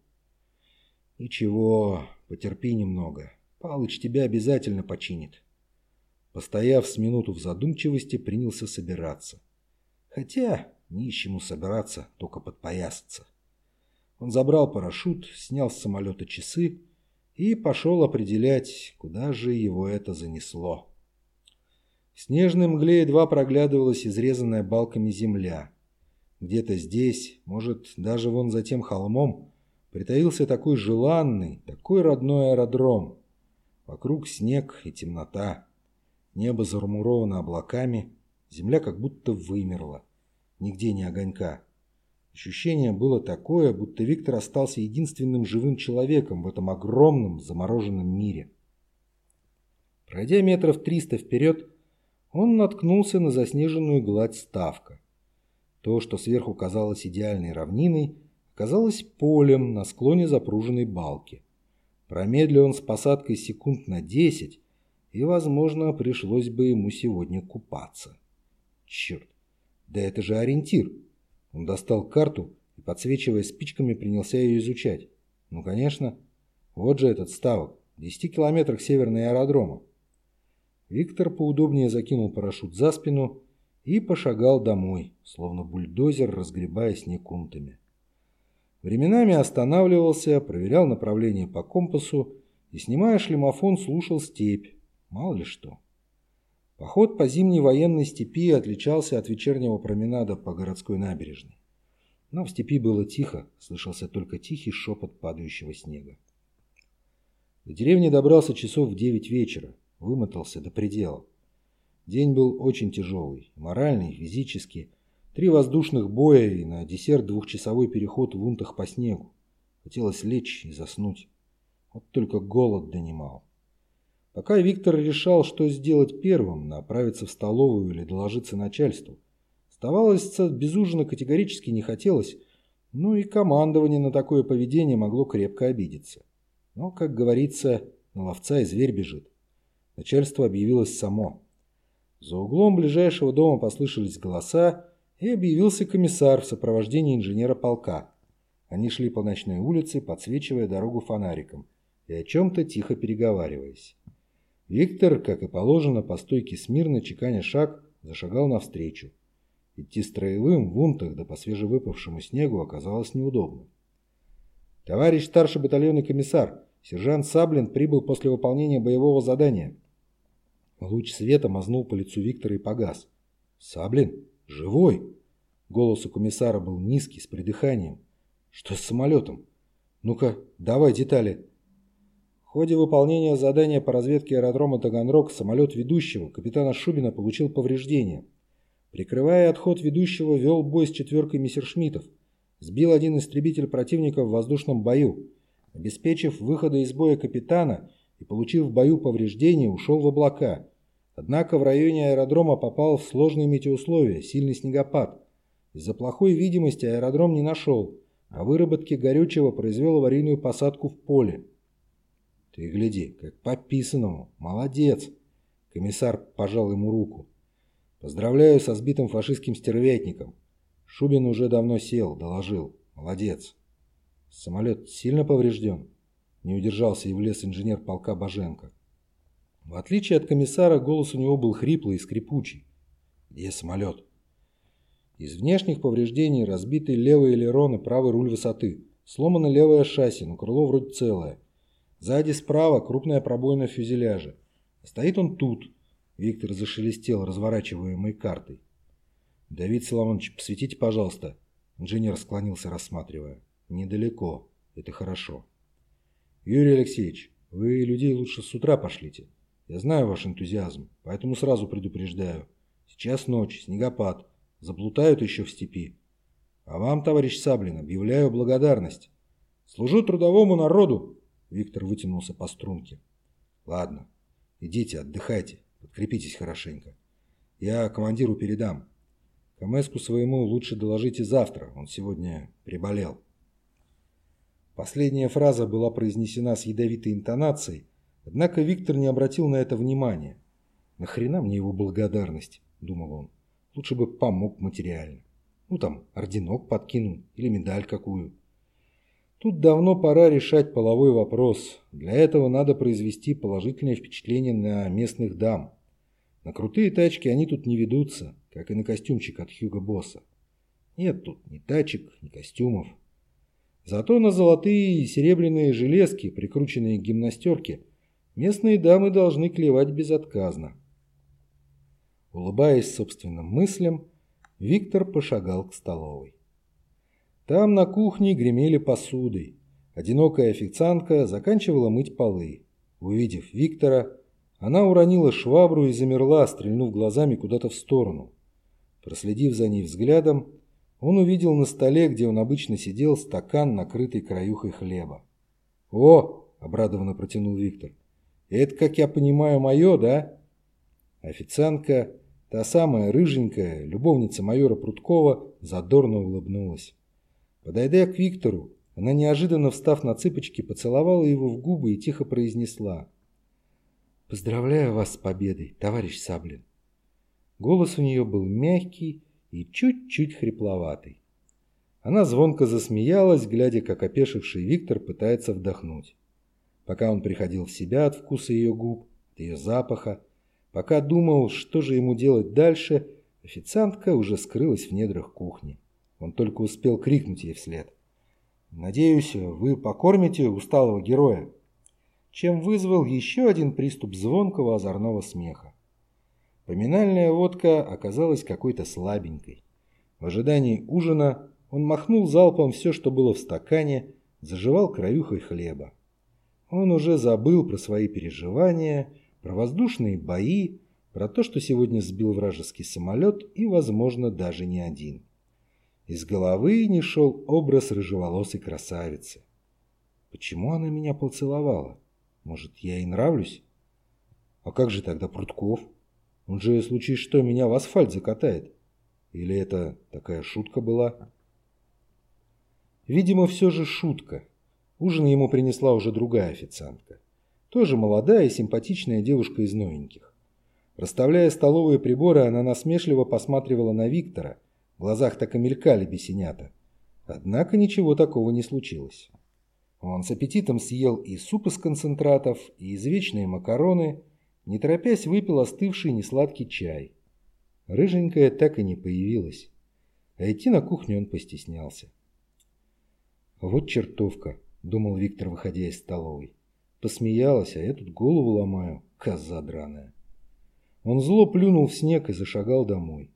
«Ничего, потерпи немного. Палыч тебя обязательно починит». Постояв с минуту в задумчивости, принялся собираться. Хотя не с чему собираться, только подпоясаться. Он забрал парашют, снял с самолета часы и пошел определять, куда же его это занесло. В снежной мгле едва проглядывалась изрезанная балками земля. Где-то здесь, может, даже вон за тем холмом, притаился такой желанный, такой родной аэродром. Вокруг снег и темнота. Небо замуровано облаками, земля как будто вымерла. Нигде ни огонька. Ощущение было такое, будто Виктор остался единственным живым человеком в этом огромном замороженном мире. Пройдя метров триста вперед, он наткнулся на заснеженную гладь ставка. То, что сверху казалось идеальной равниной, оказалось полем на склоне запруженной балки. Промедлил он с посадкой секунд на десять, и, возможно, пришлось бы ему сегодня купаться. Черт, да это же ориентир. Он достал карту и, подсвечивая спичками, принялся ее изучать. Ну, конечно, вот же этот ставок, в десяти километрах северной аэродрома. Виктор поудобнее закинул парашют за спину и пошагал домой, словно бульдозер, разгребая снег унтами. Временами останавливался, проверял направление по компасу и, снимая шлемофон, слушал степь. Мало ли что. Поход по зимней военной степи отличался от вечернего променада по городской набережной. Но в степи было тихо, слышался только тихий шепот падающего снега. До деревни добрался часов в девять вечера, вымотался до предела. День был очень тяжелый, моральный, физически. Три воздушных боя и на десерт двухчасовой переход в унтах по снегу. Хотелось лечь и заснуть. Вот только голод донимал. Пока Виктор решал, что сделать первым, направиться в столовую или доложиться начальству. Оставалось без ужина категорически не хотелось, ну и командование на такое поведение могло крепко обидеться. Но, как говорится, на ловца и зверь бежит. Начальство объявилось само. За углом ближайшего дома послышались голоса, и объявился комиссар в сопровождении инженера полка. Они шли по ночной улице, подсвечивая дорогу фонариком и о чем-то тихо переговариваясь. Виктор, как и положено, по стойке смирно, чеканя шаг, зашагал навстречу. Идти строевым в унтах да по свежевыпавшему снегу оказалось неудобно. «Товарищ старший батальонный комиссар, сержант Саблин прибыл после выполнения боевого задания». Луч света мазнул по лицу Виктора и погас. «Саблин? Живой?» Голос у комиссара был низкий, с придыханием. «Что с самолетом? Ну-ка, давай детали». В ходе выполнения задания по разведке аэродрома Таганрог самолет ведущего, капитана Шубина, получил повреждения. Прикрывая отход ведущего, вел бой с четверкой мессершмиттов. Сбил один истребитель противника в воздушном бою. Обеспечив выхода из боя капитана и получив в бою повреждения, ушел в облака. Однако в районе аэродрома попал в сложные метеоусловия, сильный снегопад. Из-за плохой видимости аэродром не нашел, а выработки горючего произвел аварийную посадку в поле. «Ты гляди, как по писанному. Молодец!» Комиссар пожал ему руку. «Поздравляю со сбитым фашистским стервятником. Шубин уже давно сел, доложил. Молодец!» «Самолет сильно поврежден?» Не удержался и влез инженер полка Боженко. В отличие от комиссара, голос у него был хриплый и скрипучий. «Где самолет?» Из внешних повреждений разбиты левый элерон и правый руль высоты. Сломано левое шасси, но крыло вроде целое. Сзади справа крупная пробоина в фюзеляже. Стоит он тут. Виктор зашелестел разворачиваемой картой. «Давид Соломонович, посветите, пожалуйста». Инженер склонился, рассматривая. «Недалеко. Это хорошо». «Юрий Алексеевич, вы людей лучше с утра пошлите. Я знаю ваш энтузиазм, поэтому сразу предупреждаю. Сейчас ночь, снегопад. Заплутают еще в степи. А вам, товарищ Саблин, объявляю благодарность. Служу трудовому народу». Виктор вытянулся по струнке. «Ладно, идите, отдыхайте, подкрепитесь хорошенько. Я командиру передам. КМСку своему лучше доложите завтра, он сегодня приболел». Последняя фраза была произнесена с ядовитой интонацией, однако Виктор не обратил на это внимания. «Нахрена мне его благодарность?» – думал он. «Лучше бы помог материально. Ну там, орденок подкинул или медаль какую». Тут давно пора решать половой вопрос. Для этого надо произвести положительное впечатление на местных дам. На крутые тачки они тут не ведутся, как и на костюмчик от Хьюго Босса. Нет тут ни тачек, ни костюмов. Зато на золотые и серебряные железки, прикрученные к гимнастерке, местные дамы должны клевать безотказно. Улыбаясь собственным мыслям, Виктор пошагал к столовой. Там на кухне гремели посудой. Одинокая официантка заканчивала мыть полы. Увидев Виктора, она уронила швабру и замерла, стрельнув глазами куда-то в сторону. Проследив за ней взглядом, он увидел на столе, где он обычно сидел, стакан, накрытый краюхой хлеба. «О!» – обрадованно протянул Виктор. «Это, как я понимаю, мое, да?» Официантка, та самая рыженькая, любовница майора Прудкова, задорно улыбнулась. Подойдя к Виктору, она, неожиданно встав на цыпочки, поцеловала его в губы и тихо произнесла: «Поздравляю вас с победой, товарищ Саблин». Голос у нее был мягкий и чуть-чуть хрипловатый. Она звонко засмеялась, глядя, как опешивший Виктор пытается вдохнуть. Пока он приходил в себя от вкуса ее губ, от ее запаха, пока думал, что же ему делать дальше, официантка уже скрылась в недрах кухни. Он только успел крикнуть ей вслед: «Надеюсь, вы покормите усталого героя», чем вызвал еще один приступ звонкого озорного смеха. Поминальная водка оказалась какой-то слабенькой. В ожидании ужина он махнул залпом все, что было в стакане, зажевал краюхой хлеба. Он уже забыл про свои переживания, про воздушные бои, про то, что сегодня сбил вражеский самолет и, возможно, даже не один. Из головы не шел образ рыжеволосой красавицы. Почему она меня поцеловала? Может, я ей нравлюсь? А как же тогда Прудков? Он же, в случае что, меня в асфальт закатает. Или это такая шутка была? Видимо, все же шутка. Ужин ему принесла уже другая официантка. Тоже молодая и симпатичная девушка из новеньких. Расставляя столовые приборы, она насмешливо посматривала на Виктора. В глазах так и мелькали бесенята. Однако ничего такого не случилось. Он с аппетитом съел и суп из концентратов, и извечные макароны, не торопясь выпил остывший несладкий чай. Рыженькая так и не появилась. А идти на кухню он постеснялся. «Вот чертовка», — думал Виктор, выходя из столовой. Посмеялась, а я тут голову ломаю, коза драная. Он зло плюнул в снег и зашагал домой.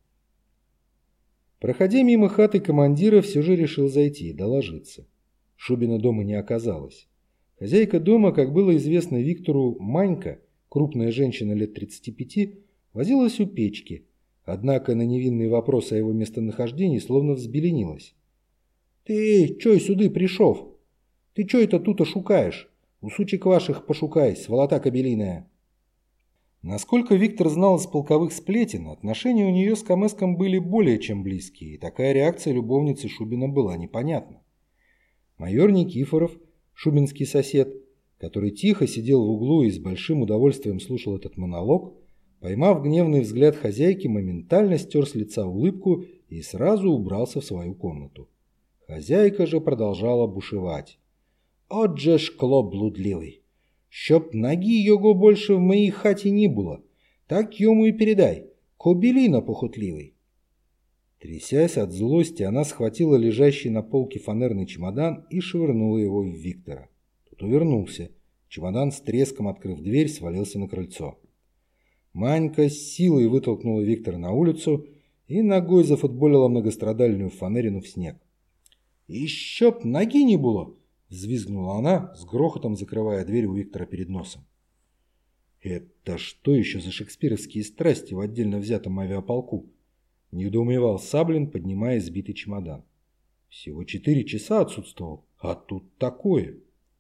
Проходя мимо хаты командира, все же решил зайти и доложиться. Шубина дома не оказалось. Хозяйка дома, как было известно Виктору, Манька, крупная женщина лет тридцати пяти, возилась у печки, однако на невинный вопрос о его местонахождении словно взбеленилась. «Ты чё сюды пришел? Ты чё это тут шукаешь? У сучек ваших пошукай, сволота кобелиная!» Насколько Виктор знал из полковых сплетен, отношения у нее с Камэском были более чем близкие, и такая реакция любовницы Шубина была непонятна. Майор Никифоров, шубинский сосед, который тихо сидел в углу и с большим удовольствием слушал этот монолог, поймав гневный взгляд хозяйки, моментально стер с лица улыбку и сразу убрался в свою комнату. Хозяйка же продолжала бушевать. «От же ж клоп блудливий! Щоб ноги його больше в моей хате не было, так ему и передай, кобелина похотливый!» Трясясь от злости, она схватила лежащий на полке фанерный чемодан и швырнула его в Виктора. Тот увернулся. Чемодан с треском, открыв дверь, свалился на крыльцо. Манька с силой вытолкнула Виктора на улицу и ногой зафутболила многострадальную фанерину в снег. «Еще б ноги не было!» — взвизгнула она, с грохотом закрывая дверь у Виктора перед носом. «Это что еще за шекспировские страсти в отдельно взятом авиаполку?» — недоумевал Саблин, поднимая сбитый чемодан. «Всего четыре часа отсутствовал, а тут такое!»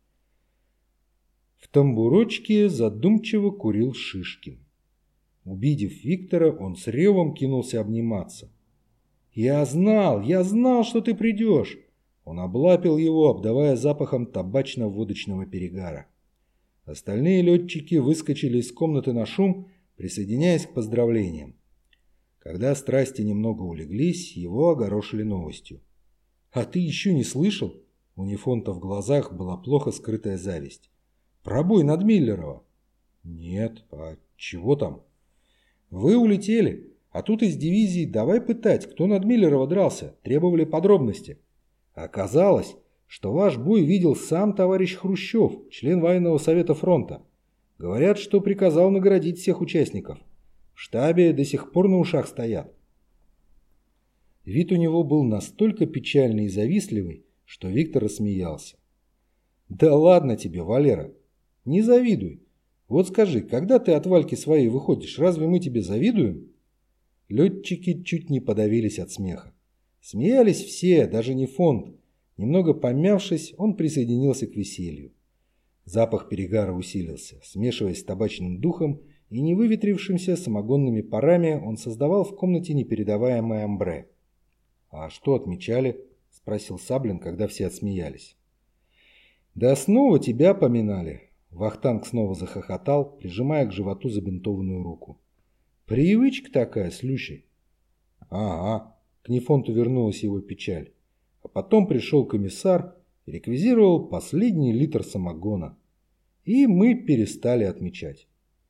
В тамбурочке задумчиво курил Шишкин. Увидев Виктора, он с ревом кинулся обниматься. «Я знал, я знал, что ты придешь!» Он облапил его, обдавая запахом табачно-водочного перегара. Остальные летчики выскочили из комнаты на шум, присоединяясь к поздравлениям. Когда страсти немного улеглись, его огорошили новостью. «А ты еще не слышал?» У Нефонта в глазах была плохо скрытая зависть. «Пробой над Миллерова». «Нет, а чего там?» «Вы улетели, а тут из дивизии давай пытать, кто над Миллерова дрался, требовали подробности. Оказалось, что ваш бой видел сам товарищ Хрущев, член военного совета фронта. Говорят, что приказал наградить всех участников. В штабе до сих пор на ушах стоят». Вид у него был настолько печальный и завистливый, что Виктор рассмеялся. «Да ладно тебе, Валера, не завидуй. Вот скажи, когда ты от Вальки своей выходишь, разве мы тебе завидуем?» Летчики чуть не подавились от смеха. Смеялись все, даже не фонд. Немного помявшись, он присоединился к веселью. Запах перегара усилился. Смешиваясь с табачным духом и невыветрившимся самогонными парами, он создавал в комнате непередаваемое амбре. «А что отмечали?» – спросил Саблин, когда все отсмеялись. «Да снова тебя поминали!» Вахтанг снова захохотал, прижимая к животу забинтованную руку. «Привычка такая, слющий!» «Ага!» – к Нефонту вернулась его печаль. А потом пришел комиссар и реквизировал последний литр самогона. И мы перестали отмечать.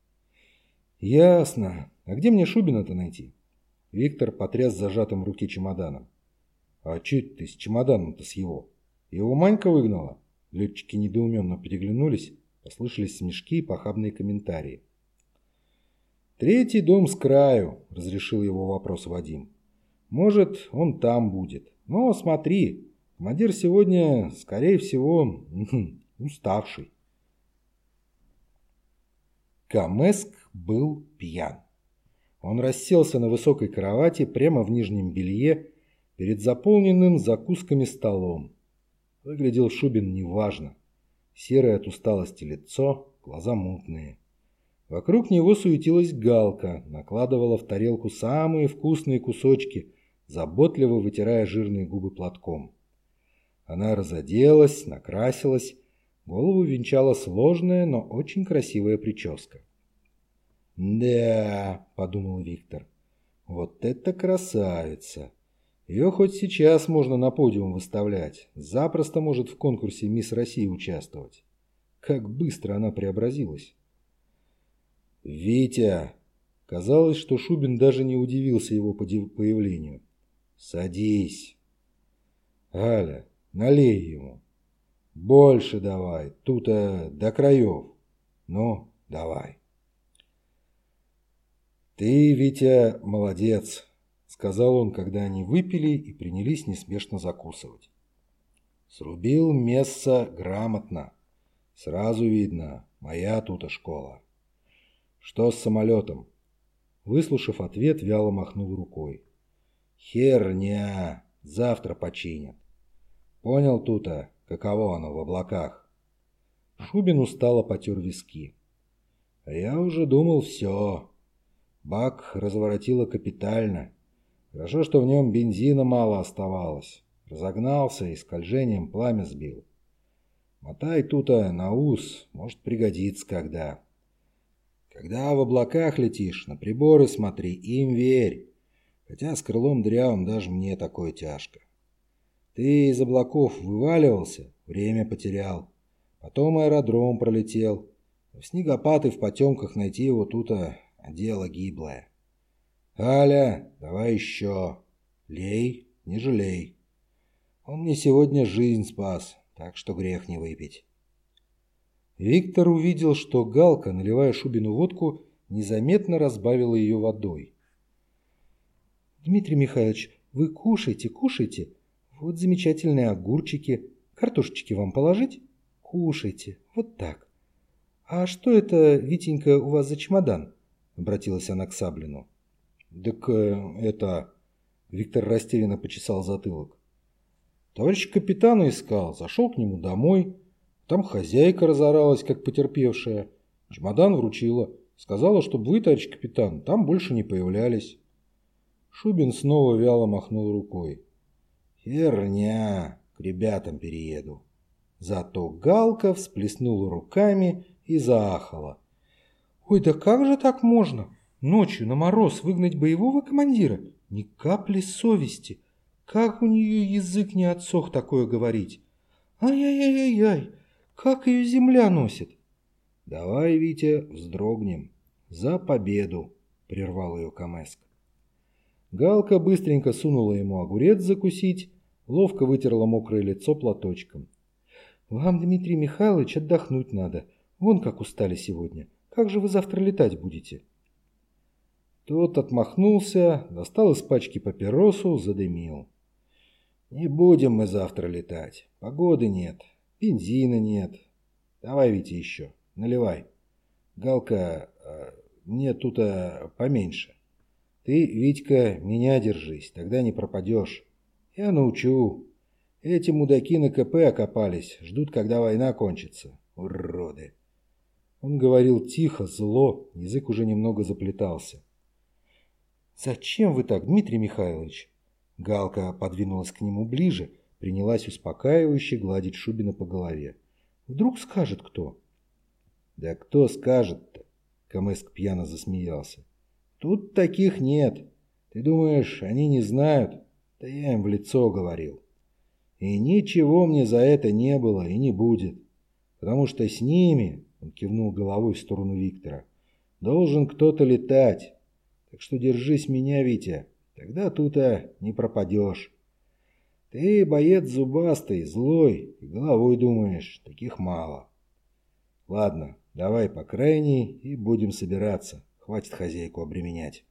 «Ясно. А где мне Шубина-то найти?» Виктор потряс зажатым в руке чемоданом. «А че ты с чемоданом-то с его? Его Манька выгнала?» Летчики недоуменно переглянулись, послышались смешки и похабные комментарии. «Третий дом с краю», — разрешил его вопрос Вадим. «Может, он там будет. Но смотри, командир сегодня, скорее всего, уставший». Камэск был пьян. Он расселся на высокой кровати прямо в нижнем белье перед заполненным закусками столом. Выглядел Шубин неважно. Серое от усталости лицо, глаза мутные. Вокруг него суетилась Галка, накладывала в тарелку самые вкусные кусочки, заботливо вытирая жирные губы платком. Она разоделась, накрасилась, голову венчала сложная, но очень красивая прическа. «Да», — подумал Виктор, — «вот это красавица! Ее хоть сейчас можно на подиум выставлять, запросто может в конкурсе «Мисс России» участвовать. Как быстро она преобразилась!» «Витя!» Казалось, что Шубин даже не удивился его появлению. «Садись!» «Галя, налей ему!» «Больше давай, тут-то до краев!» «Ну, давай!» «Ты, Витя, молодец!» — сказал он, когда они выпили и принялись неспешно закусывать. «Срубил место грамотно. Сразу видно, моя тута школа. Что с самолетом?» Выслушав ответ, вяло махнул рукой. «Херня! Завтра починят. Понял тута, каково оно в облаках?» Шубин устало потер виски. «А я уже думал, все. Бак разворотило капитально. Хорошо, что в нем бензина мало оставалось. Разогнался и скольжением пламя сбил. Мотай тута на ус, может пригодится когда. Когда в облаках летишь, на приборы смотри, им верь. Хотя с крылом дырявым даже мне такое тяжко. Ты из облаков вываливался, время потерял. Потом аэродром пролетел. В снегопад и в потемках найти его тута дело гиблое. Галя, давай еще. Лей, не жалей. Он мне сегодня жизнь спас, так что грех не выпить». Виктор увидел, что Галка, наливая Шубину водку, незаметно разбавила ее водой. «Дмитрий Михайлович, вы кушайте, кушайте. Вот замечательные огурчики. Картошечки вам положить? Кушайте. Вот так. А что это, Витенька, у вас за чемодан?» Обратилась она к Саблину. «Так э, это...» Виктор растерянно почесал затылок. «Товарищ капитана искал, зашел к нему домой. Там хозяйка разоралась, как потерпевшая. Чемодан вручила. Сказала, чтобы вы, товарищ капитан, там больше не появлялись». Шубин снова вяло махнул рукой. «Херня, к ребятам перееду». Зато Галка всплеснула руками и заахала. «Ой, да как же так можно? Ночью на мороз выгнать боевого командира? Ни капли совести. Как у нее язык не отсох такое говорить? Ай-яй-яй-яй, как ее земля носит!» «Давай, Витя, вздрогнем. За победу!» — прервал ее Камэск. Галка быстренько сунула ему огурец закусить, ловко вытерла мокрое лицо платочком. «Вам, Дмитрий Михайлович, отдохнуть надо. Вон как устали сегодня. Как же вы завтра летать будете?» Тот отмахнулся, достал из пачки папиросу, задымил. «Не будем мы завтра летать. Погоды нет, бензина нет. Давай, Витя, еще. Наливай. Галка, а, мне тут а, поменьше. Ты, Витька, меня держись, тогда не пропадешь. Я научу. Эти мудаки на КП окопались, ждут, когда война кончится. Уроды. Он говорил тихо, зло, язык уже немного заплетался. «Зачем вы так, Дмитрий Михайлович?» Галка подвинулась к нему ближе, принялась успокаивающе гладить Шубина по голове. «Вдруг скажет кто?» «Да кто скажет-то?» Камэск пьяно засмеялся. «Тут таких нет. Ты думаешь, они не знают? Да я им в лицо говорил. И ничего мне за это не было и не будет. Потому что с ними, он кивнул головой в сторону Виктора, должен кто-то летать. Так что держись меня, Витя, тогда тут-то не пропадешь. Ты боец зубастый, злой, и головой думаешь, таких мало. Ладно, давай по крайней и будем собираться. Хватит хозяйку обременять».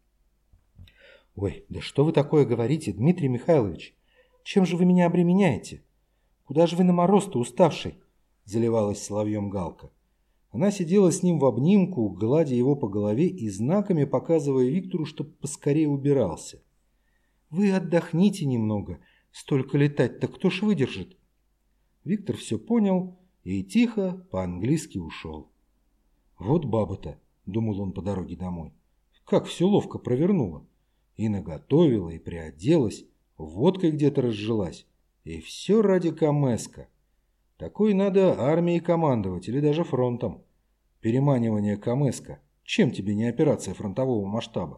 «Ой, да что вы такое говорите, Дмитрий Михайлович? Чем же вы меня обременяете? Куда же вы на мороз-то уставший?» Заливалась соловьем Галка. Она сидела с ним в обнимку, гладя его по голове и знаками показывая Виктору, чтоб поскорее убирался. «Вы отдохните немного. Столько летать-то кто ж выдержит?» Виктор все понял и тихо по-английски ушел. «Вот баба-то», — думал он по дороге домой, — «как все ловко провернула. И наготовила, и приоделась, водкой где-то разжилась. И все ради Камэска. Такой надо армией командовать или даже фронтом. Переманивание Камэска. Чем тебе не операция фронтового масштаба?»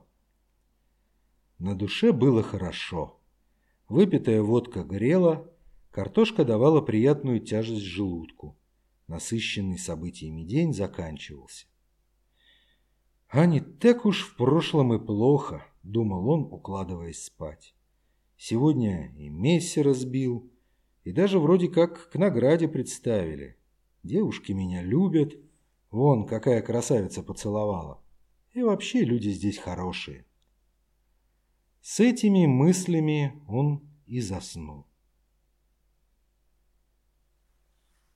На душе было хорошо. Выпитая водка грела, картошка давала приятную тяжесть желудку. Насыщенный событиями день заканчивался. «А не так уж в прошлом и плохо», — думал он, укладываясь спать. «Сегодня и мессера сбил, и даже вроде как к награде представили. Девушки меня любят, вон какая красавица поцеловала. И вообще люди здесь хорошие». С этими мыслями он и заснул.